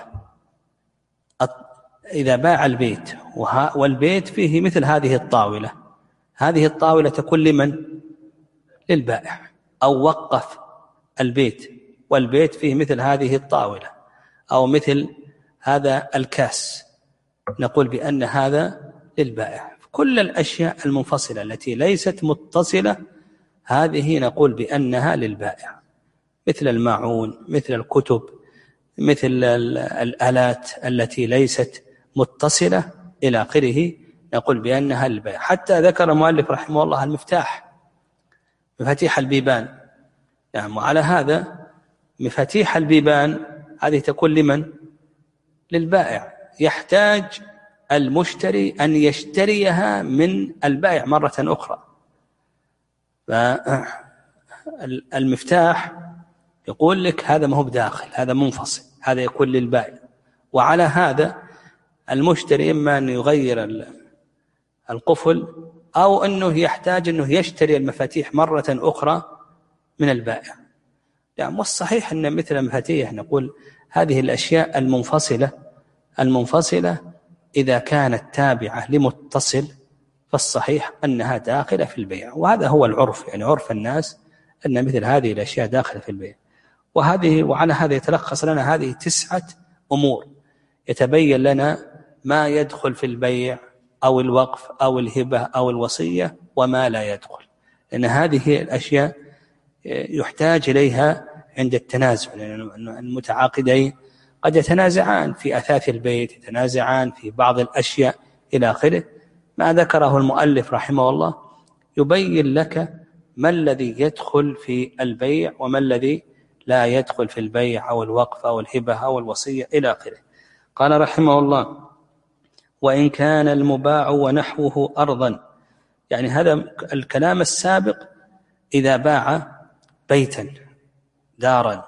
إذا باع البيت والبيت فيه مثل هذه الطاولة، هذه الطاولة تكون لمن؟ للبائع. أو وقف البيت والبيت فيه مثل هذه الطاولة أو مثل هذا الكاس، نقول بأن هذا للبائع. كل الأشياء المنفصلة التي ليست متصلة هذه نقول بأنها للبائع، مثل الماعون، مثل الكتب، مثل الآلات التي ليست متصلة إلى آخره، نقول بأنها للبائع. حتى ذكر المؤلف رحمه الله المفتاح، مفاتيح البيبان، يعني وعلى هذا مفاتيح البيبان هذه تكون لمن؟ للبائع. يحتاج المشتري أن يشتريها من البائع مرة أخرى. فالمفتاح يقول لك هذا ما هو بداخل، هذا منفصل، هذا يكون للبائع. وعلى هذا المشتري إما أن يغير القفل أو أنه يحتاج أنه يشتري المفاتيح مرة أخرى من البائع. يعني والصحيح أن مثل المفاتيح نقول هذه الأشياء المنفصلة المنفصلة إذا كانت تابعة لمتصل فالصحيح أنها داخلة في البيع، وهذا هو العرف، يعني عرف الناس أن مثل هذه الأشياء داخلة في البيع. وهذه وعلى هذا يتلخص لنا هذه تسعة أمور يتبين لنا ما يدخل في البيع أو الوقف أو الهبة أو الوصية وما لا يدخل، لأن هذه الأشياء يحتاج إليها عند التنازع، لأن المتعاقدين قد يتنازعان في أثاث البيت، يتنازعان في بعض الأشياء إلى آخره. ما ذكره المؤلف رحمه الله يبين لك ما الذي يدخل في البيع وما الذي لا يدخل في البيع أو الوقف أو الهبة أو الوصية إلى آخره. قال رحمه الله وإن كان المباع ونحوه أرضا، يعني هذا الكلام السابق إذا باع بيتا دارا،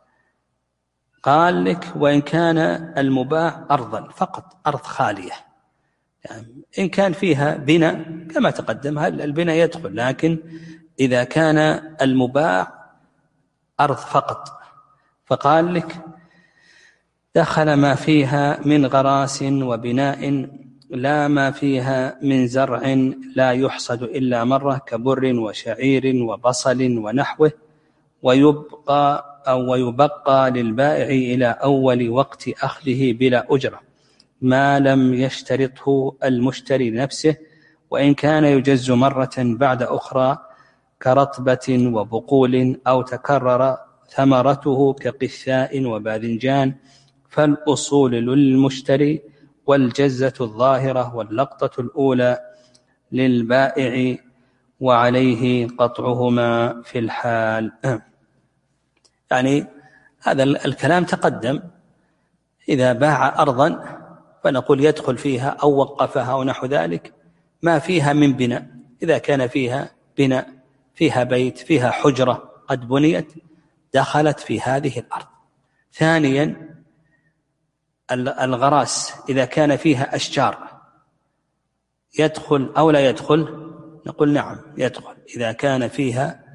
قال لك وإن كان المباع أرضا فقط، أرض خالية، يعني إن كان فيها بناء كما تقدم البناء يدخل، لكن إذا كان المباع أرض فقط فقال لك دخل ما فيها من غراس وبناء لا ما فيها من زرع لا يحصد إلا مرة كبر وشعير وبصل ونحوه، ويبقى أو ويبقى للبائع إلى أول وقت أخذه بلا أجرة ما لم يشترطه المشتري لنفسه، وإن كان يجز مرة بعد أخرى كرطبة وبقول أو تكرر ثمرته كقثاء وباذنجان، فالأصول للمشتري والجزة الظاهرة واللقطة الأولى للبائع وعليه قطعهما في الحال. يعني هذا الكلام تقدم. إذا باع أرضا فنقول يدخل فيها أو وقفها أو نحو ذلك ما فيها من بناء. إذا كان فيها بناء، فيها بيت، فيها حجرة قد بنيت، دخلت في هذه الأرض. ثانيا الغراس، إذا كان فيها أشجار يدخل أو لا يدخل؟ نقول نعم يدخل. إذا كان فيها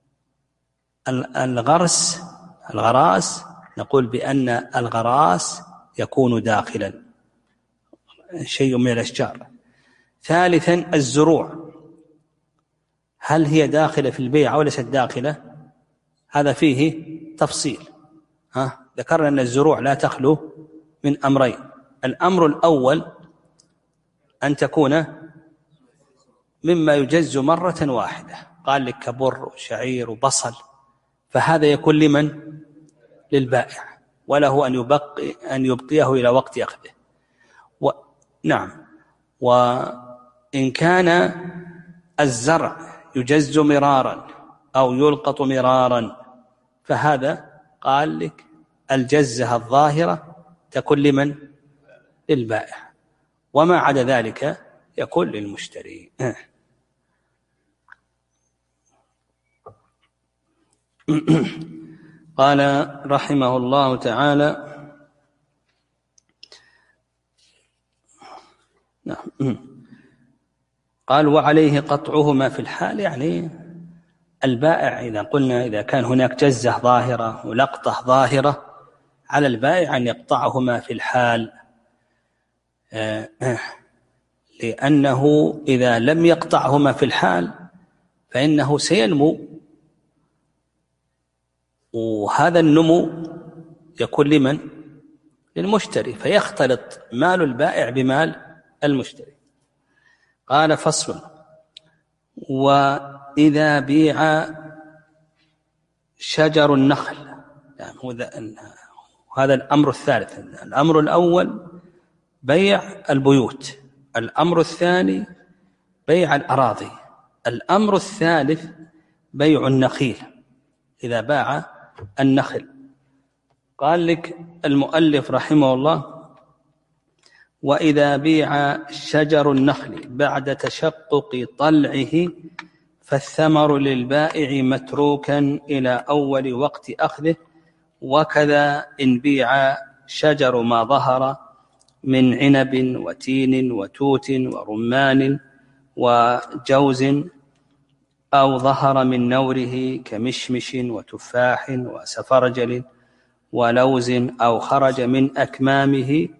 الغرس الغراس نقول بأن الغراس يكون داخلا، شيء من الأشجار. ثالثا الزروع، هل هي داخلة في البيع أو ليست داخلة؟ هذا فيه تفصيل. ها ذكرنا أن الزروع لا تخلو من أمرين. الأمر الأول أن تكون مما يجز مرة واحدة، قال لك كبر وشعير وبصل، فهذا يكون لمن؟ للبائع، وله أن يبقي أن يبقيه إلى وقت أخذه. و... نعم. وإن كان الزرع يجز مرارا أو يلقط مرارا فهذا قال لك الجزة الظاهرة تكون لمن؟ للبائع، وما عدا ذلك يكون للمشتري. قال رحمه الله تعالى: قال وعليه قطعهما في الحال، يعني البائع إذا قلنا إذا كان هناك جزة ظاهرة ولقطة ظاهرة على البائع أن يقطعهما في الحال، لأنه إذا لم يقطعهما في الحال فإنه سينمو، وهذا النمو يكون لمن؟ للمشتري، فيختلط مال البائع بمال المشتري. قال فصل: وإذا بيع شجر النخل، يعني هذا الأمر الثالث. الأمر الأول بيع البيوت، الأمر الثاني بيع الأراضي، الأمر الثالث بيع النخيل. إذا باع النخل قال لك المؤلف رحمه الله: وإذا بيع شجر النخل بعد تشقق طلعه فالثمر للبائع متروكا إلى أول وقت أخذه، وكذا إن بيع شجر ما ظهر من عنب وتين وتوت ورمان وجوز أو ظهر من نوره كمشمش وتفاح وسفرجل ولوز، أو خرج من أكمامه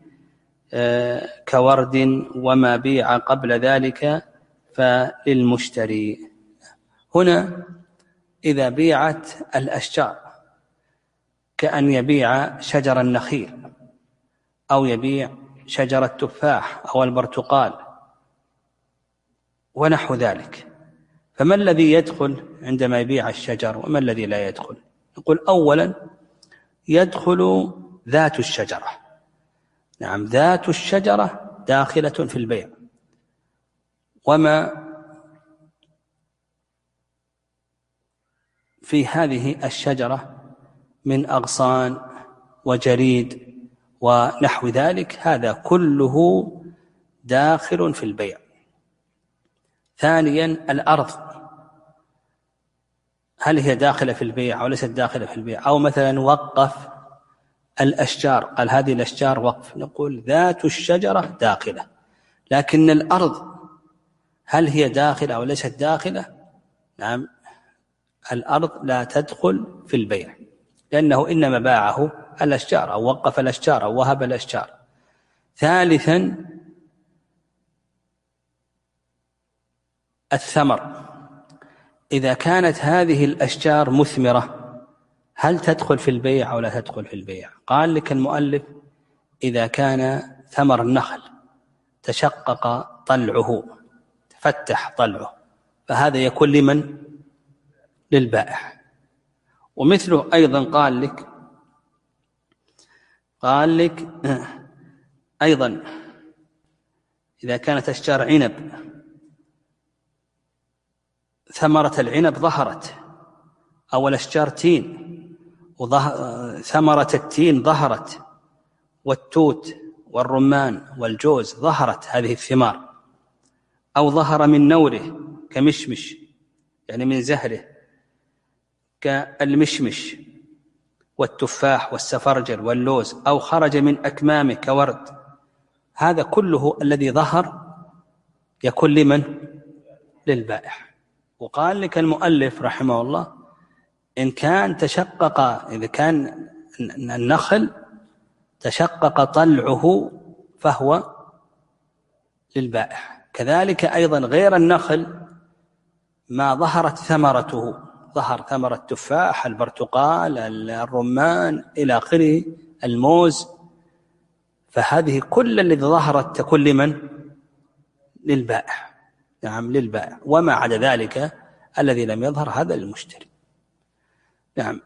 كورد وما بيع قبل ذلك فللمشتري. هنا إذا بيعت الأشجار كأن يبيع شجر النخيل أو يبيع شجر التفاح أو البرتقال ونحو ذلك، فما الذي يدخل عندما يبيع الشجر وما الذي لا يدخل؟ نقول أولا يدخل ذات الشجرة. نعم، ذات الشجرة داخلة في البيع، وما في هذه الشجرة من أغصان وجريد ونحو ذلك هذا كله داخل في البيع. ثانيا الأرض، هل هي داخلة في البيع أو ليست داخلة في البيع؟ أو مثلا وقف الأشجار، قال هذه الأشجار وقف، نقول ذات الشجرة داخلة، لكن الأرض هل هي داخلة أو ليست داخلة؟ نعم، الأرض لا تدخل في البيع، لأنه إنما باعه الأشجار أو وقف الأشجار أو وهب الأشجار. ثالثا الثمر، إذا كانت هذه الأشجار مثمرة هل تدخل في البيع أو لا تدخل في البيع؟ قال لك المؤلف: إذا كان ثمر النخل تشقق طلعه، تفتح طلعه، فهذا يكون لمن؟ للبائع. ومثله أيضا قال لك قال لك أيضا إذا كانت أشجار عنب ثمرة العنب ظهرت، أو الأشجار تين ثمرة التين ظهرت، والتوت والرمان والجوز ظهرت هذه الثمار، أو ظهر من نوره كمشمش يعني من زهره كالمشمش والتفاح والسفرجل واللوز، أو خرج من أكمامه كورد، هذا كله الذي ظهر يكون لمن؟ للبائع. وقال لك المؤلف رحمه الله إن كان تشقق، إذا كان النخل تشقق طلعه فهو للبائع. كذلك أيضا غير النخل ما ظهرت ثمرته، ظهر ثمرة التفاح، البرتقال، الرمان إلى آخره، الموز، فهذه كل الذي ظهرت تكون لمن؟ للبائع. نعم للبائع. وما عدا ذلك الذي لم يظهر هذا للمشتري. نعم.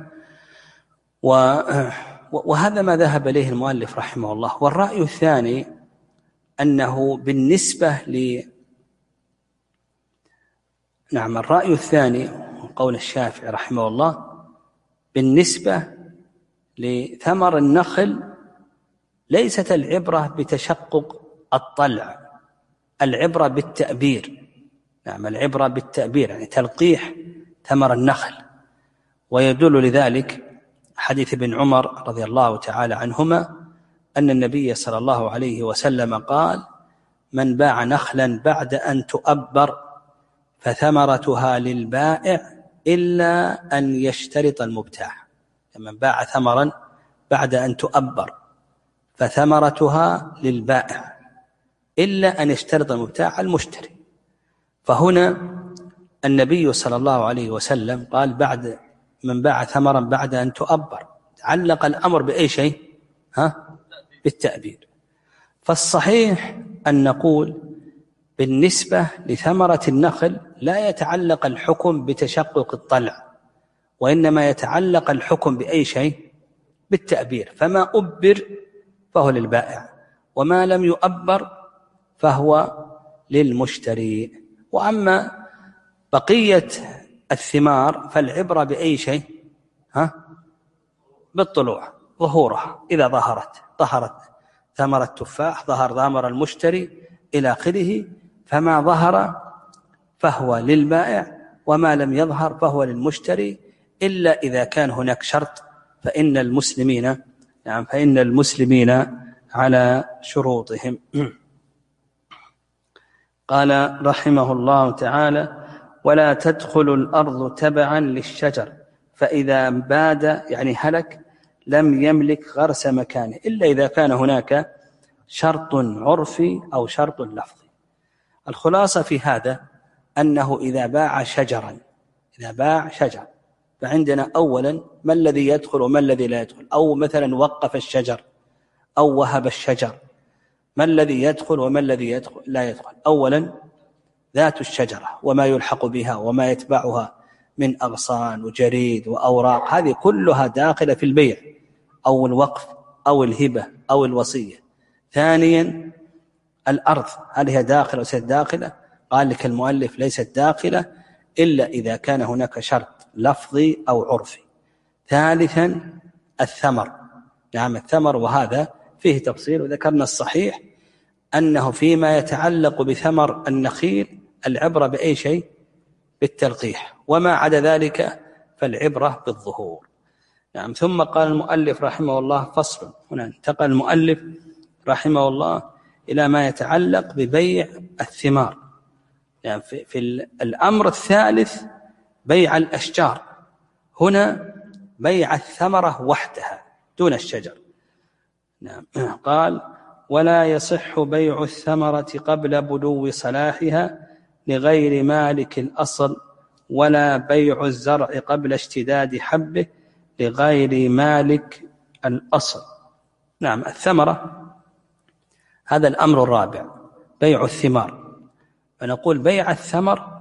وهذا ما ذهب إليه المؤلف رحمه الله. والرأي الثاني أنه بالنسبة ل نعم الرأي الثاني قول الشافعي رحمه الله بالنسبة لثمر النخل ليست العبرة بتشقق الطلع، العبرة بالتأبير. نعم العبرة بالتأبير يعني تلقيح ثمر النخل. ويدل لذلك حديث ابن عمر رضي الله تعالى عنهما أن النبي صلى الله عليه وسلم قال من باع نخلا بعد أن تؤبر فثمرتها للبائع إلا أن يشترط المبتاع. من باع ثمرا بعد أن تؤبر فثمرتها للبائع إلا أن يشترط المبتاع المشتري. فهنا النبي صلى الله عليه وسلم قال بعد من باع ثمرا بعد أن تؤبر، علق الأمر بأي شيء؟ ها؟ بالتأبير. فالصحيح أن نقول بالنسبة لثمرة النخل لا يتعلق الحكم بتشقق الطلع، وإنما يتعلق الحكم بأي شيء؟ بالتأبير. فما أبر فهو للبائع، وما لم يؤبر فهو للمشتري. وأما بقية الثمار فالعبرة بأي شيء؟ ها؟ بالطلوع، ظهورها. إذا ظهرت ظهرت ثمرة التفاح، ظهر ثمر المشتري إلى آخره، فما ظهر فهو للبائع وما لم يظهر فهو للمشتري، إلا إذا كان هناك شرط، فإن المسلمين يعني فإن المسلمين على شروطهم. قال رحمه الله تعالى ولا تدخل الأرض تبعا للشجر فإذا باد يعني هلك لم يملك غرس مكانه إلا إذا كان هناك شرط عرفي أو شرط لفظي. الخلاصة في هذا أنه إذا باع شجرا إذا باع شجر فعندنا أولا ما الذي يدخل وما الذي لا يدخل، أو مثلا وقف الشجر أو وهب الشجر، ما الذي يدخل وما الذي يدخل لا يدخل. أولا ذات الشجرة وما يلحق بها وما يتبعها من أغصان وجريد وأوراق، هذه كلها داخلة في البيع أو الوقف أو الهبة أو الوصية. ثانيا الأرض، هل هي داخلة أو ليست داخلة؟ قال لك المؤلف ليست داخلة إلا إذا كان هناك شرط لفظي أو عرفي. ثالثا الثمر، نعم الثمر، وهذا فيه تفصيل، وذكرنا الصحيح أنه فيما يتعلق بثمر النخيل العبرة بأي شيء؟ بالتلقيح، وما عدا ذلك فالعبرة بالظهور. نعم. ثم قال المؤلف رحمه الله فصل. هنا انتقل المؤلف رحمه الله إلى ما يتعلق ببيع الثمار. يعني في, في الأمر الثالث بيع الأشجار، هنا بيع الثمرة وحدها دون الشجر. نعم. قال ولا يصح بيع الثمرة قبل بلوغ صلاحها لغير مالك الأصل، ولا بيع الزرع قبل اشتداد حبه لغير مالك الأصل. نعم. الثمرة هذا الأمر الرابع بيع الثمار. فنقول بيع الثمر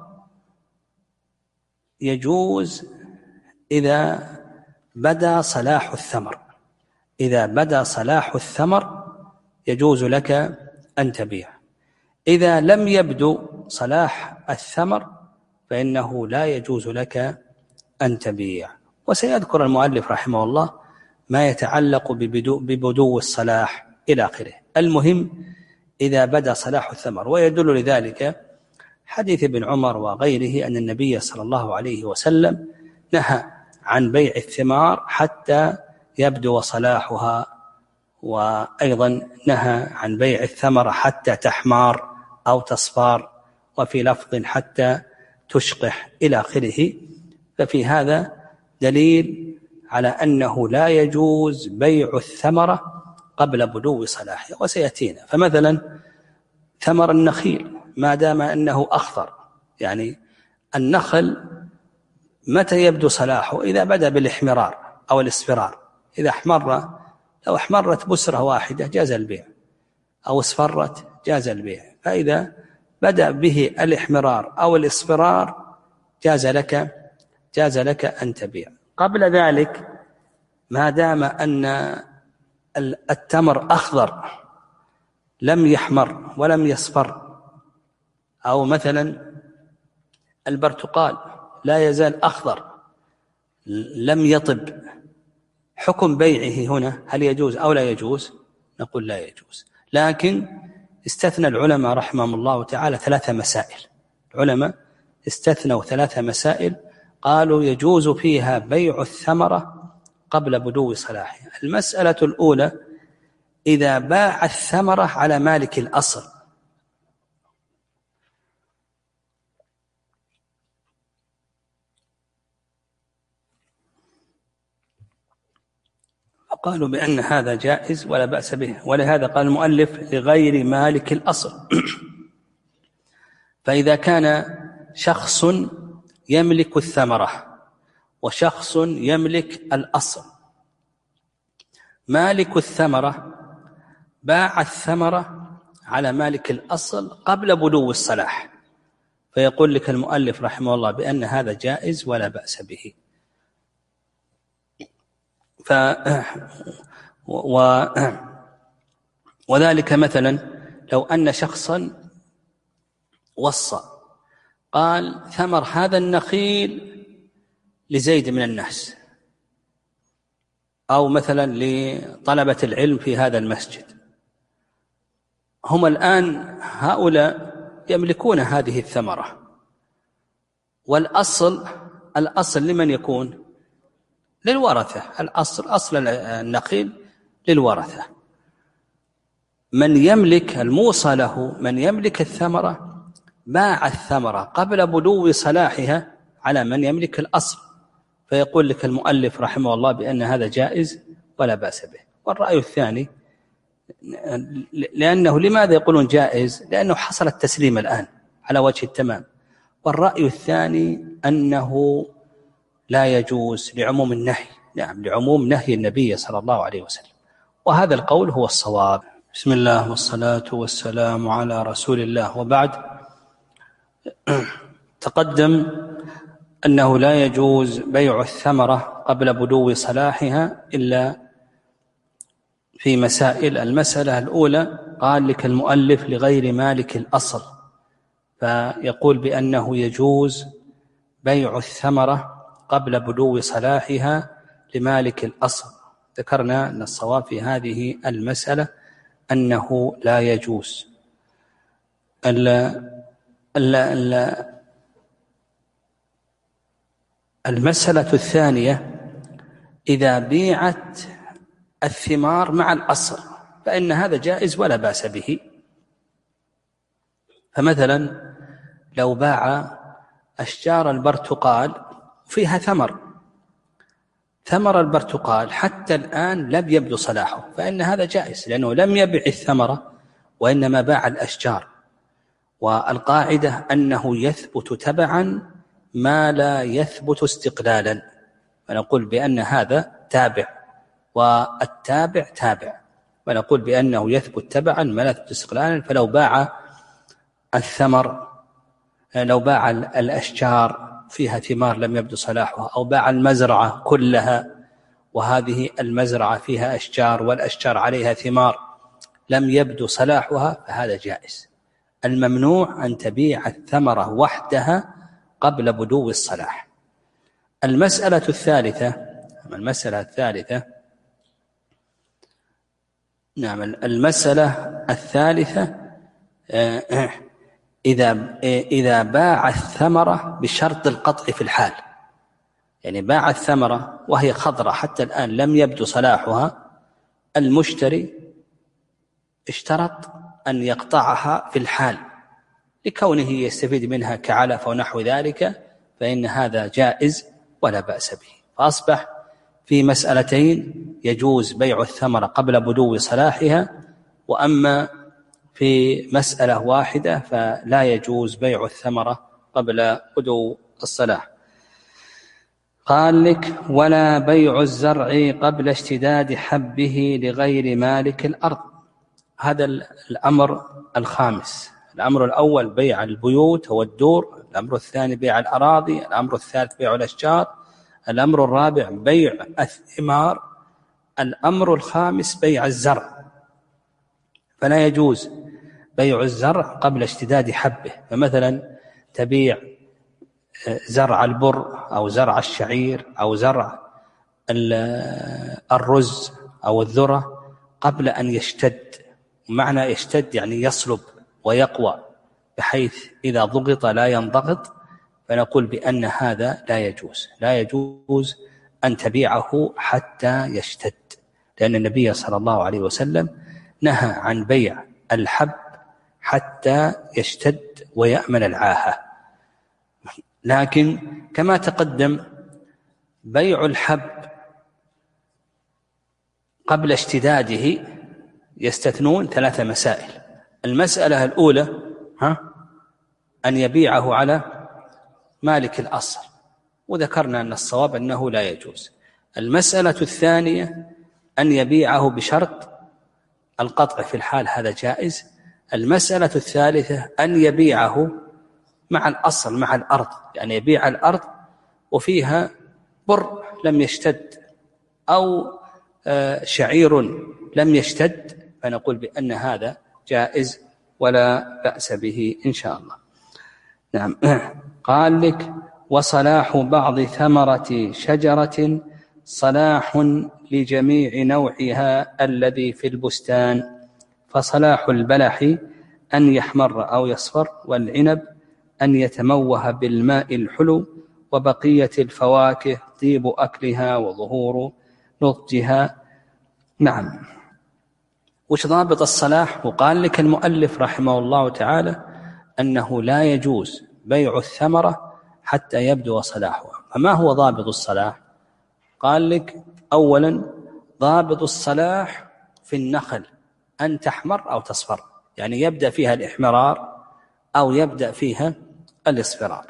يجوز إذا بدا صلاح الثمر، إذا بدا صلاح الثمر يجوز لك أن تبيع. إذا لم يبدو صلاح الثمر فإنه لا يجوز لك أن تبيع. وسيذكر المؤلف رحمه الله ما يتعلق ببدو الصلاح إلى آخره. المهم إذا بدا صلاح الثمر، ويدل لذلك حديث ابن عمر وغيره أن النبي صلى الله عليه وسلم نهى عن بيع الثمار حتى يبدو صلاحها، وأيضا نهى عن بيع الثمر حتى تحمار أو تصفار، وفي لفظ حتى تشقح إلى آخره. ففي هذا دليل على أنه لا يجوز بيع الثمرة قبل بدو صلاحها، وسيأتينا. فمثلا ثمر النخيل ما دام أنه أخضر، يعني النخل متى يبدو صلاحه؟ إذا بدأ بالاحمرار أو الاصفرار. إذا احمر، لو احمرت بسرة واحدة جاز البيع، أو اصفرت جاز البيع. فإذا بدأ به الاحمرار أو الاصفرار جاز لك جاز لك أن تبيع. قبل ذلك ما دام أن التمر أخضر لم يحمر ولم يصفر، أو مثلا البرتقال لا يزال أخضر لم يطب، حكم بيعه هنا هل يجوز أو لا يجوز؟ نقول لا يجوز. لكن استثنى العلماء رحمهم الله تعالى ثلاثة مسائل. العلماء استثنوا ثلاثة مسائل قالوا يجوز فيها بيع الثمرة قبل بدو صلاحها. المسألة الأولى إذا باع الثمرة على مالك الأصل، قالوا بأن هذا جائز ولا بأس به، ولهذا قال المؤلف لغير مالك الأصل. فإذا كان شخص يملك الثمرة وشخص يملك الأصل، مالك الثمرة باع الثمرة على مالك الأصل قبل بدو الصلاح، فيقول لك المؤلف رحمه الله بأن هذا جائز ولا بأس به. ف و... وذلك مثلا لو أن شخصا وصى قال ثمر هذا النخيل لزيد من الناس، أو مثلا لطلبة العلم في هذا المسجد، هم الآن هؤلاء يملكون هذه الثمرة، والأصل الأصل لمن يكون؟ للورثة. الأصل أصل النخيل للورثة. من يملك الموصى له، من يملك الثمرة باع الثمرة قبل بدو صلاحها على من يملك الأصل، فيقول لك المؤلف رحمه الله بأن هذا جائز ولا بأس به. والرأي الثاني، لأنه لماذا يقولون جائز؟ لأنه حصل التسليم الآن على وجه التمام. والرأي الثاني أنه لا يجوز لعموم النهي، نعم لعموم نهي النبي صلى الله عليه وسلم، وهذا القول هو الصواب. بسم الله والصلاة والسلام على رسول الله، وبعد. تقدم أنه لا يجوز بيع الثمرة قبل بدو صلاحها إلا في مسائل. المسألة الأولى قال لك المؤلف لغير مالك الأصل، فيقول بأنه يجوز بيع الثمرة قبل بدو صلاحها لمالك الأصل. ذكرنا أن الصواب في هذه المسألة أنه لا يجوز. ال ال ال المسألة الثانية إذا بيعت الثمار مع الأصل فإن هذا جائز ولا بأس به. فمثلا لو باع أشجار البرتقال فيها ثمر، ثمر البرتقال حتى الآن لم يبدو صلاحه، فإن هذا جائز لأنه لم يبيع الثمرة وإنما باع الأشجار. والقاعدة أنه يثبت تبعا ما لا يثبت استقلالا، فنقول بأن هذا تابع والتابع تابع، ونقول بأنه يثبت تبعا ما لا يثبت استقلالا. فلو باع الثمر، لو باع الأشجار فيها ثمار لم يبدو صلاحها، أو باع المزرعة كلها وهذه المزرعة فيها أشجار والأشجار عليها ثمار لم يبدو صلاحها، فهذا جائز. الممنوع أن تبيع الثمرة وحدها قبل بدو الصلاح. المسألة الثالثة المسألة الثالثة نعم المسألة الثالثة إذا إذا باع الثمرة بشرط القطع في الحال، يعني باع الثمرة وهي خضرة حتى الآن لم يبدو صلاحها، المشتري اشترط أن يقطعها في الحال لكونه يستفيد منها كعلف ونحو ذلك، فإن هذا جائز ولا بأس به. فأصبح في مسألتين يجوز بيع الثمرة قبل بدو صلاحها، وأما في مسألة واحدة فلا يجوز بيع الثمرة قبل بدو الصلاح. قال لك: ولا بيع الزرع قبل اشتداد حبه لغير مالك الأرض. هذا الأمر الخامس. الأمر الأول بيع البيوت والدور، الأمر الثاني بيع الأراضي، الأمر الثالث بيع الأشجار، الأمر الرابع بيع الثمار، الأمر الخامس بيع الزرع. فلا يجوز بيع الزرع قبل اشتداد حبه، فمثلا تبيع زرع البر أو زرع الشعير أو زرع الرز أو الذرة قبل أن يشتد. معنى يشتد يعني يصلب ويقوى بحيث إذا ضغط لا ينضغط، فنقول بأن هذا لا يجوز لا يجوز أن تبيعه حتى يشتد، لأن النبي صلى الله عليه وسلم نهى عن بيع الحب حتى يشتد ويأمن العاهة. لكن كما تقدم بيع الحب قبل اشتداده يستثنون ثلاث مسائل. المسألة الأولى ها أن يبيعه على مالك الأصل، وذكرنا أن الصواب أنه لا يجوز. المسألة الثانية أن يبيعه بشرط القطع في الحال، هذا جائز. المسألة الثالثة أن يبيعه مع الأصل مع الأرض، يعني يبيع الأرض وفيها بر لم يشتد أو شعير لم يشتد، فنقول بأن هذا جائز ولا بأس به إن شاء الله. نعم. قال لك: وصلاح بعض ثمرة شجرة صلاح لجميع نوعها الذي في البستان، فصلاح البلح أن يحمر أو يصفر، والعنب أن يتموه بالماء الحلو، وبقية الفواكه طيب أكلها وظهور نضجها. نعم. وش ضابط الصلاح؟ وقال لك المؤلف رحمه الله تعالى أنه لا يجوز بيع الثمرة حتى يبدو صلاحها. فما هو ضابط الصلاح؟ قال لك: أولا ضابط الصلاح في النخل أن تحمر أو تصفر، يعني يبدأ فيها الإحمرار أو يبدأ فيها الإصفرار.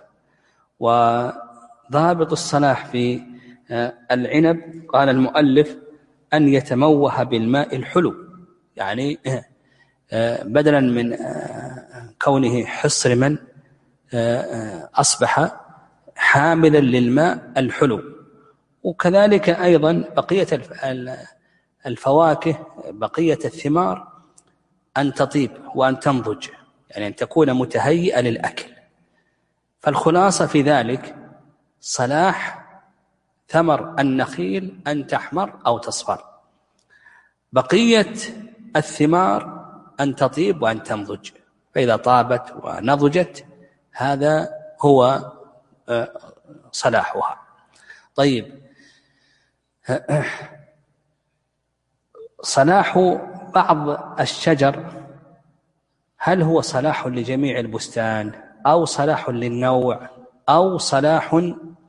وضابط الصلاح في العنب قال المؤلف أن يتموه بالماء الحلو، يعني بدلا من كونه حصر من أصبح حاملا للماء الحلو. وكذلك أيضا بقية الفواكه بقية الثمار أن تطيب وأن تنضج، يعني أن تكون متهيئة للأكل. فالخلاصة في ذلك صلاح ثمر النخيل أن تحمر أو تصفر، بقية الثمار أن تطيب وأن تنضج، فإذا طابت ونضجت هذا هو صلاحها. طيب، صلاح بعض الشجر هل هو صلاح لجميع البستان أو صلاح للنوع أو صلاح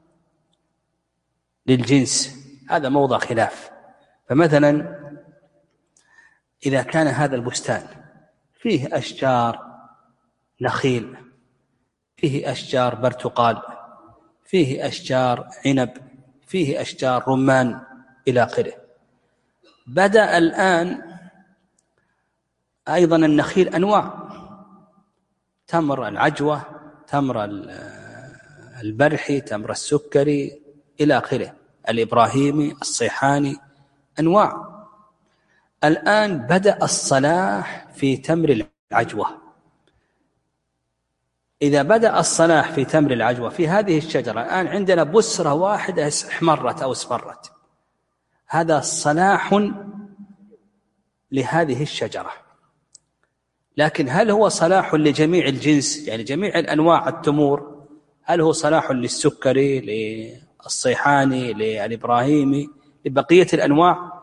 للجنس؟ هذا موضع خلاف. فمثلا إذا كان هذا البستان فيه أشجار نخيل، فيه أشجار برتقال، فيه أشجار عنب، فيه أشجار رمان إلى آخره، بدأ الآن أيضا النخيل أنواع، تمر العجوة، تمر البرحي، تمر السكري إلى آخره، الإبراهيمي، الصيحاني، أنواع. الآن بدأ الصلاح في تمر العجوة. إذا بدأ الصلاح في تمر العجوة في هذه الشجرة، الآن عندنا بسرة واحدة احمرت أو اصفرت، هذا صلاح لهذه الشجرة. لكن هل هو صلاح لجميع الجنس، يعني جميع الأنواع التمور؟ هل هو صلاح للسكري، للصيحاني، للإبراهيمي، لبقية الأنواع،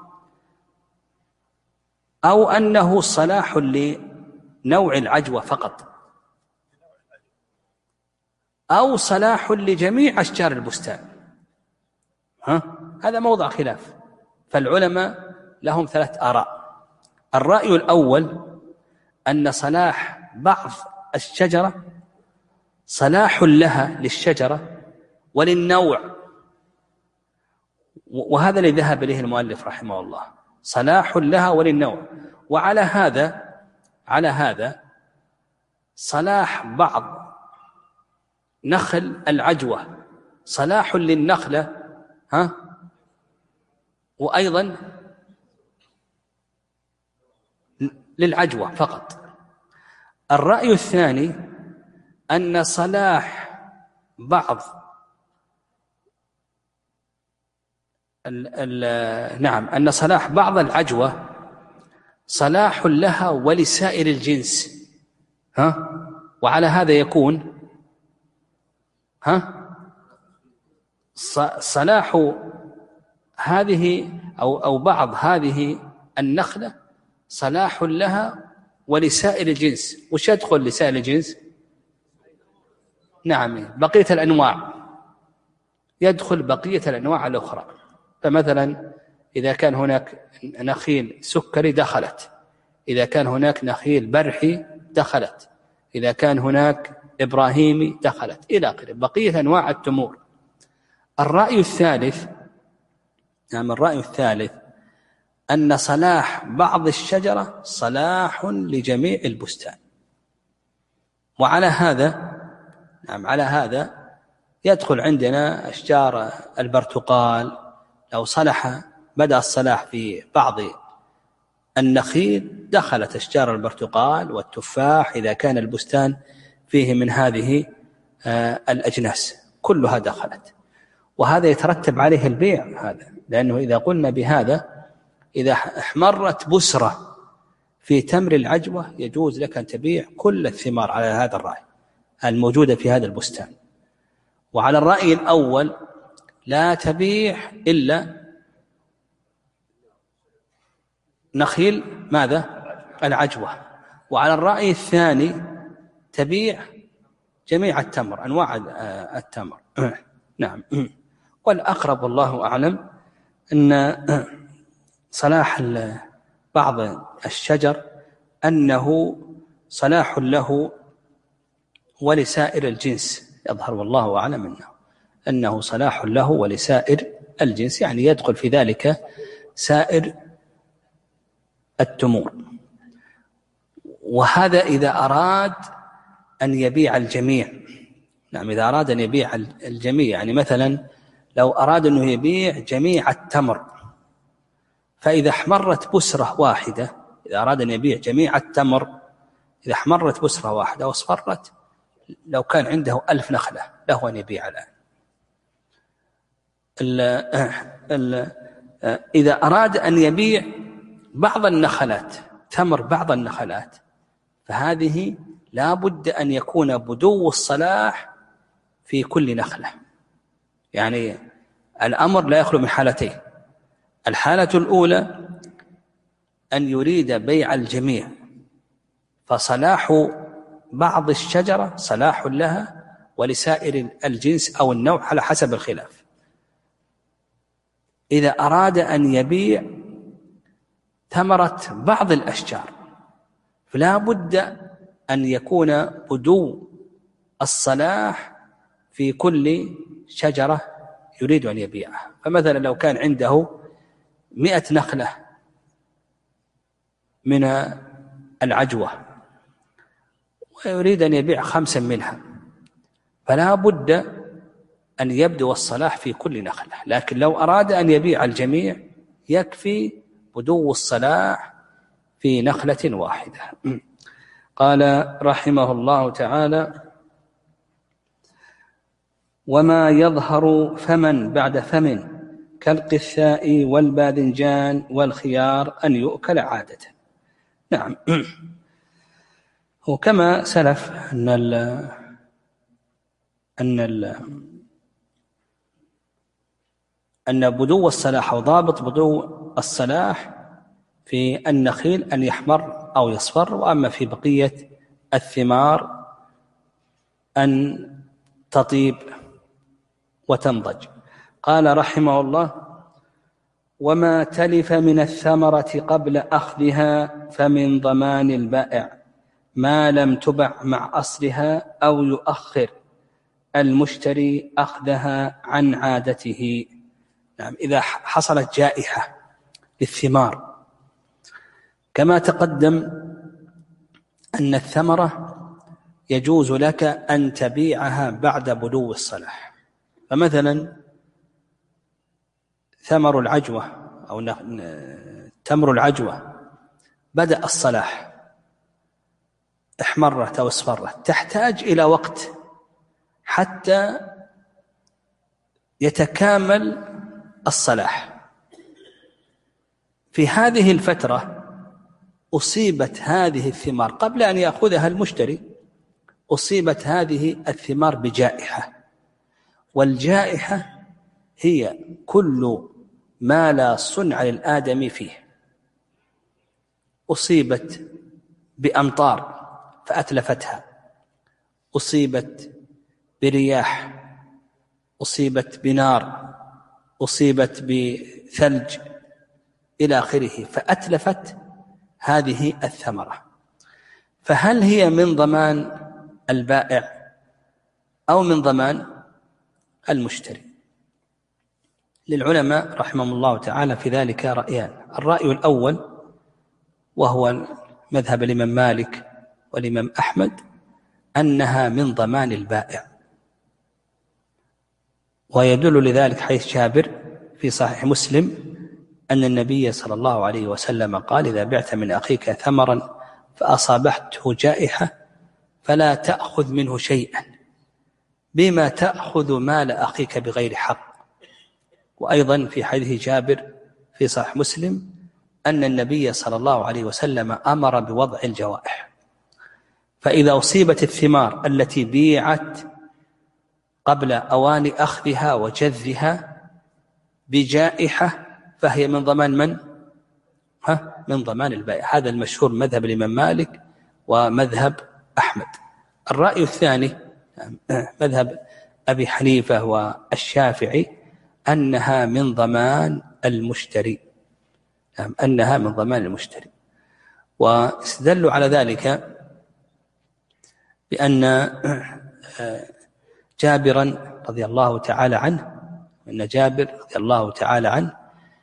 أو أنه صلاح لنوع العجوة فقط، أو صلاح لجميع أشجار البستان؟ ها؟ هذا موضع خلاف، فالعلماء لهم ثلاث آراء. الرأي الأول أن صلاح بعض الشجرة صلاح لها للشجرة وللنوع، وهذا الذي ذهب إليه المؤلف رحمه الله، صلاح لها وللنوع. وعلى هذا على هذا صلاح بعض نخل العجوة صلاح للنخلة ها وأيضا للعجوة فقط. الرأي الثاني أن صلاح بعض ال ال نعم أن صلاح بعض العجوة صلاح لها ولسائر الجنس، ها وعلى هذا يكون ها صلاح هذه أو أو بعض هذه النخلة صلاح لها ولسائر الجنس. وش يدخل لسائر الجنس؟ نعم بقية الأنواع، يدخل بقية الأنواع الأخرى. فمثلا إذا كان هناك نخيل سكري دخلت، إذا كان هناك نخيل برحي دخلت، إذا كان هناك إبراهيمي دخلت، إلى آخره، بقية أنواع التمور. الرأي الثالث نعم الرأي الثالث أن صلاح بعض الشجرة صلاح لجميع البستان. وعلى هذا نعم على هذا يدخل عندنا أشجار البرتقال، لو صلح بدأ الصلاح في بعض النخيل دخلت أشجار البرتقال والتفاح إذا كان البستان فيه من هذه الأجناس كلها دخلت، وهذا يترتب عليه البيع هذا، لأنه إذا قلنا بهذا إذا احمرت بسرة في تمر العجوة يجوز لك أن تبيع كل الثمار على هذا الرأي الموجودة في هذا البستان. وعلى الرأي الأول لا تبيع إلا نخيل ماذا؟ العجوة. وعلى الرأي الثاني تبيع جميع التمر، أنواع التمر. نعم. والأقرب والله أعلم أن صلاح بعض الشجر أنه صلاح له ولسائر الجنس، يظهر والله أعلم أنه أنه صلاح له ولسائر الجنس، يعني يدخل في ذلك سائر التمور. وهذا إذا أراد أن يبيع الجميع. نعم إذا أراد أن يبيع الجميع، يعني مثلا لو أراد أنه يبيع جميع التمر، فإذا احمرت بسرة واحدة، إذا أراد أن يبيع جميع التمر إذا احمرت بسرة واحدة واصفرت، لو كان عنده ألف نخلة له أن يبيع الآن. ال ال إذا أراد أن يبيع بعض النخلات، تمر بعض النخلات، فهذه لا بد أن يكون بدو الصلاح في كل نخلة. يعني الأمر لا يخلو من حالتين: الحالة الأولى أن يريد بيع الجميع، فصلاح بعض الشجرة صلاح لها ولسائر الجنس أو النوع على حسب الخلاف. إذا أراد أن يبيع ثمرة بعض الأشجار فلا بد أن يكون بدو الصلاح في كل شجرة يريد أن يبيعها. فمثلا لو كان عنده مئة نخلة من العجوة ويريد أن يبيع خمسا منها، فلا بد أن يبدو الصلاح في كل نخلة. لكن لو أراد أن يبيع الجميع يكفي بدو الصلاح في نخلة واحدة. قال رحمه الله تعالى: وما يظهر فمن بعد فم كالقثاء والباذنجان والخيار أن يؤكل عادة. نعم. وكما سلف أن ال أن ال أن بدو الصلاح أو ضابط بدو الصلاح في النخيل أن يحمر أو يصفر، وأما في بقية الثمار أن تطيب وتنضج. قال رحمه الله: وما تلف من الثمرة قبل أخذها فمن ضمان البائع ما لم تبع مع أصلها أو يؤخر المشتري أخذها عن عادته. نعم. إذا حصلت جائحة للثمار كما تقدم أن الثمرة يجوز لك أن تبيعها بعد بدو الصلاح، فمثلا ثمر العجوة أو تمر العجوة بدأ الصلاح، احمرت أو اصفرت، تحتاج إلى وقت حتى يتكامل الصلاح. في هذه الفترة أصيبت هذه الثمار قبل أن يأخذها المشتري، أصيبت هذه الثمار بجائحة، والجائحة هي كل ما لا صنع للآدمي فيه. أصيبت بأمطار فأتلفتها، أصيبت برياح، أصيبت بنار، أصيبت بثلج إلى آخره فأتلفت هذه الثمرة. فهل هي من ضمان البائع أو من ضمان المشتري؟ للعلماء رحمهم الله تعالى في ذلك رأيان. الرأي الأول وهو مذهب الإمام مالك والإمام أحمد أنها من ضمان البائع، ويدل لذلك حيث جابر في صحيح مسلم أن النبي صلى الله عليه وسلم قال: إذا بعت من أخيك ثمرا فأصابته جائحة فلا تأخذ منه شيئا بما تأخذ مال أخيك بغير حق. وأيضا في حديث جابر في صحيح مسلم أن النبي صلى الله عليه وسلم أمر بوضع الجوائح، فإذا أصيبت الثمار التي بيعت قبل أوان أخذها وجذها بجائحة فهي من ضمان من؟ ها؟ من ضمان البائع. هذا المشهور مذهب الإمام مالك ومذهب أحمد. الرأي الثاني مذهب أبي حنيفة والشافعي أنها من ضمان المشتري، أنها من ضمان المشتري. واستدلوا على ذلك بأن جابرا رضي الله تعالى عنه أن جابر رضي الله تعالى عنه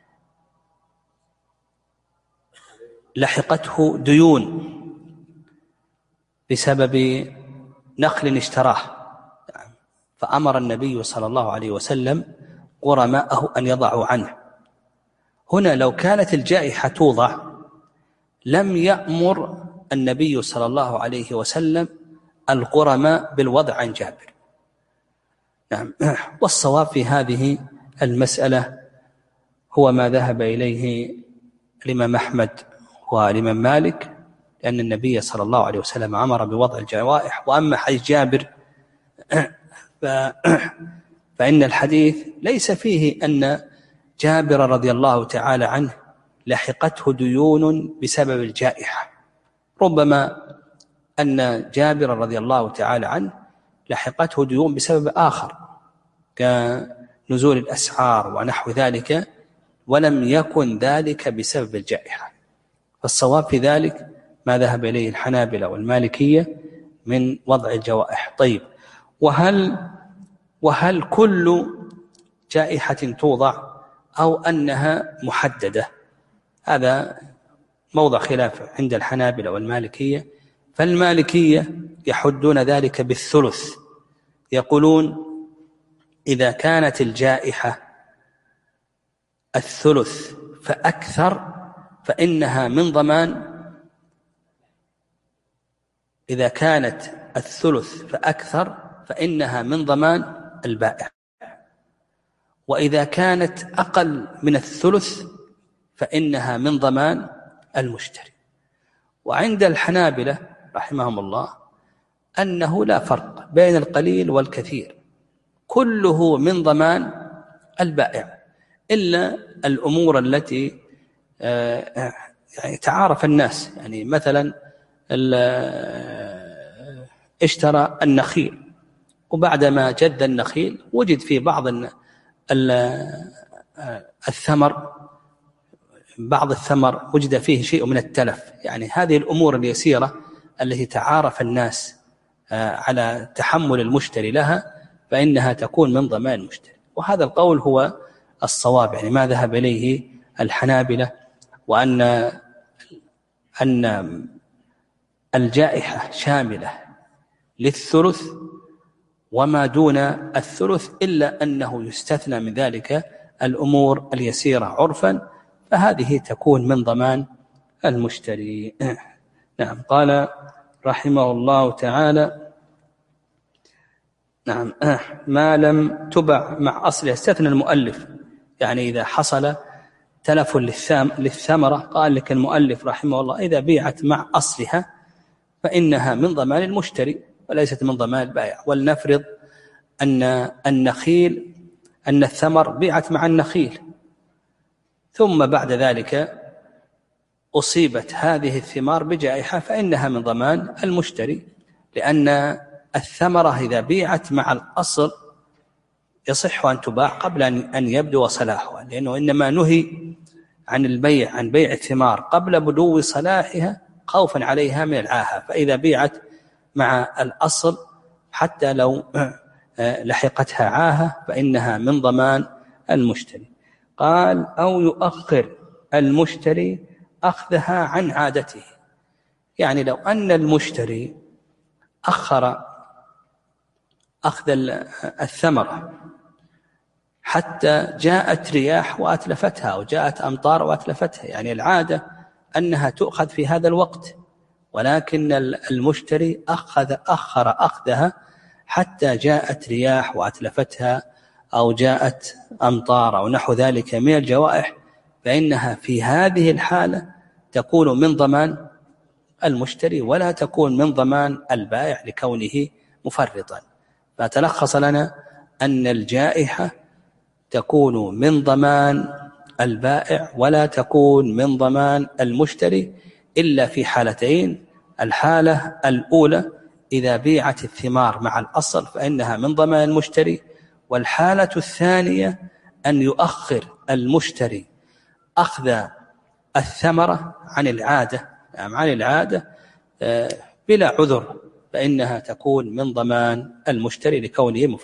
لحقته ديون بسبب نخل اشتراه، فأمر النبي صلى الله عليه وسلم غرماءه أن يضعوا عنه. هنا لو كانت الجائحة توضع لم يأمر النبي صلى الله عليه وسلم الغرماء بالوضع عن جابر. نعم. والصواب في هذه المسألة هو ما ذهب إليه الإمام أحمد والإمام مالك، لأن النبي صلى الله عليه وسلم أمر بوضع الجوائح. وأما حديث جابر ف... فإن الحديث ليس فيه أن جابر رضي الله تعالى عنه لحقته ديون بسبب الجائحة، ربما أن جابر رضي الله تعالى عنه لحقته ديون بسبب آخر كنزول الأسعار ونحو ذلك، ولم يكن ذلك بسبب الجائحة. فالصواب في ذلك ما ذهب إليه الحنابلة والمالكية من وضع الجوائح. طيب، وهل وهل كل جائحة توضع أو أنها محددة؟ هذا موضع خلاف عند الحنابلة والمالكية. فالمالكية يحدون ذلك بالثلث، يقولون إذا كانت الجائحة الثلث فأكثر فإنها من ضمان، إذا كانت الثلث فأكثر فإنها من ضمان البائع، وإذا كانت أقل من الثلث فإنها من ضمان المشتري. وعند الحنابلة رحمهم الله أنه لا فرق بين القليل والكثير، كله من ضمان البائع، إلا الأمور التي يعني تعارف الناس. يعني مثلا اشترى النخيل، وبعدما جد النخيل وجد في بعض الثمر بعض الثمر وجد فيه شيء من التلف. يعني هذه الأمور اليسيرة التي تعارف الناس على تحمل المشتري لها فإنها تكون من ضمان المشتري. وهذا القول هو الصواب، يعني ما ذهب إليه الحنابلة، وأن أن الجائحة شاملة للثلث وما دون الثلث، إلا أنه يستثنى من ذلك الأمور اليسيرة عرفا، فهذه تكون من ضمان المشتري. نعم. قال رحمه الله تعالى: نعم ما لم تبع مع أصلها. استثنى المؤلف، يعني إذا حصل تلف للثمرة قال لك المؤلف رحمه الله إذا بيعت مع أصلها فإنها من ضمان المشتري وليست من ضمان البائع. ولنفرض أن النخيل أن الثمر بيعت مع النخيل، ثم بعد ذلك أصيبت هذه الثمار بجائحة فإنها من ضمان المشتري، لأن الثمرة إذا بيعت مع الأصل يصح أن تباع قبل أن يبدو صلاحها، لأنه إنما نهي عن البيع عن بيع الثمار قبل بدو صلاحها خوفا عليها من العاهة. فإذا بيعت مع الأصل حتى لو لحقتها عاهة فإنها من ضمان المشتري. قال: أو يؤخر المشتري أخذها عن عادته. يعني لو أن المشتري أخر أخذ الثمرة حتى جاءت رياح وأتلفتها، أو جاءت أمطار وأتلفتها، يعني العادة أنها تؤخذ في هذا الوقت، ولكن المشتري أخذ أخر أخذها حتى جاءت رياح وأتلفتها أو جاءت أمطار أو نحو ذلك من الجوائح، فإنها في هذه الحالة تكون من ضمان المشتري ولا تكون من ضمان البائع لكونه مفرطا. فتلخص لنا أن الجائحة تكون من ضمان البائع ولا تكون من ضمان المشتري إلا في حالتين: الحالة الأولى إذا بيعت الثمار مع الأصل فإنها من ضمان المشتري، والحالة الثانية أن يؤخر المشتري أخذ الثمرة عن العادة عن العادة بلا عذر، فإنها تكون من ضمان المشتري لكونه مفرط.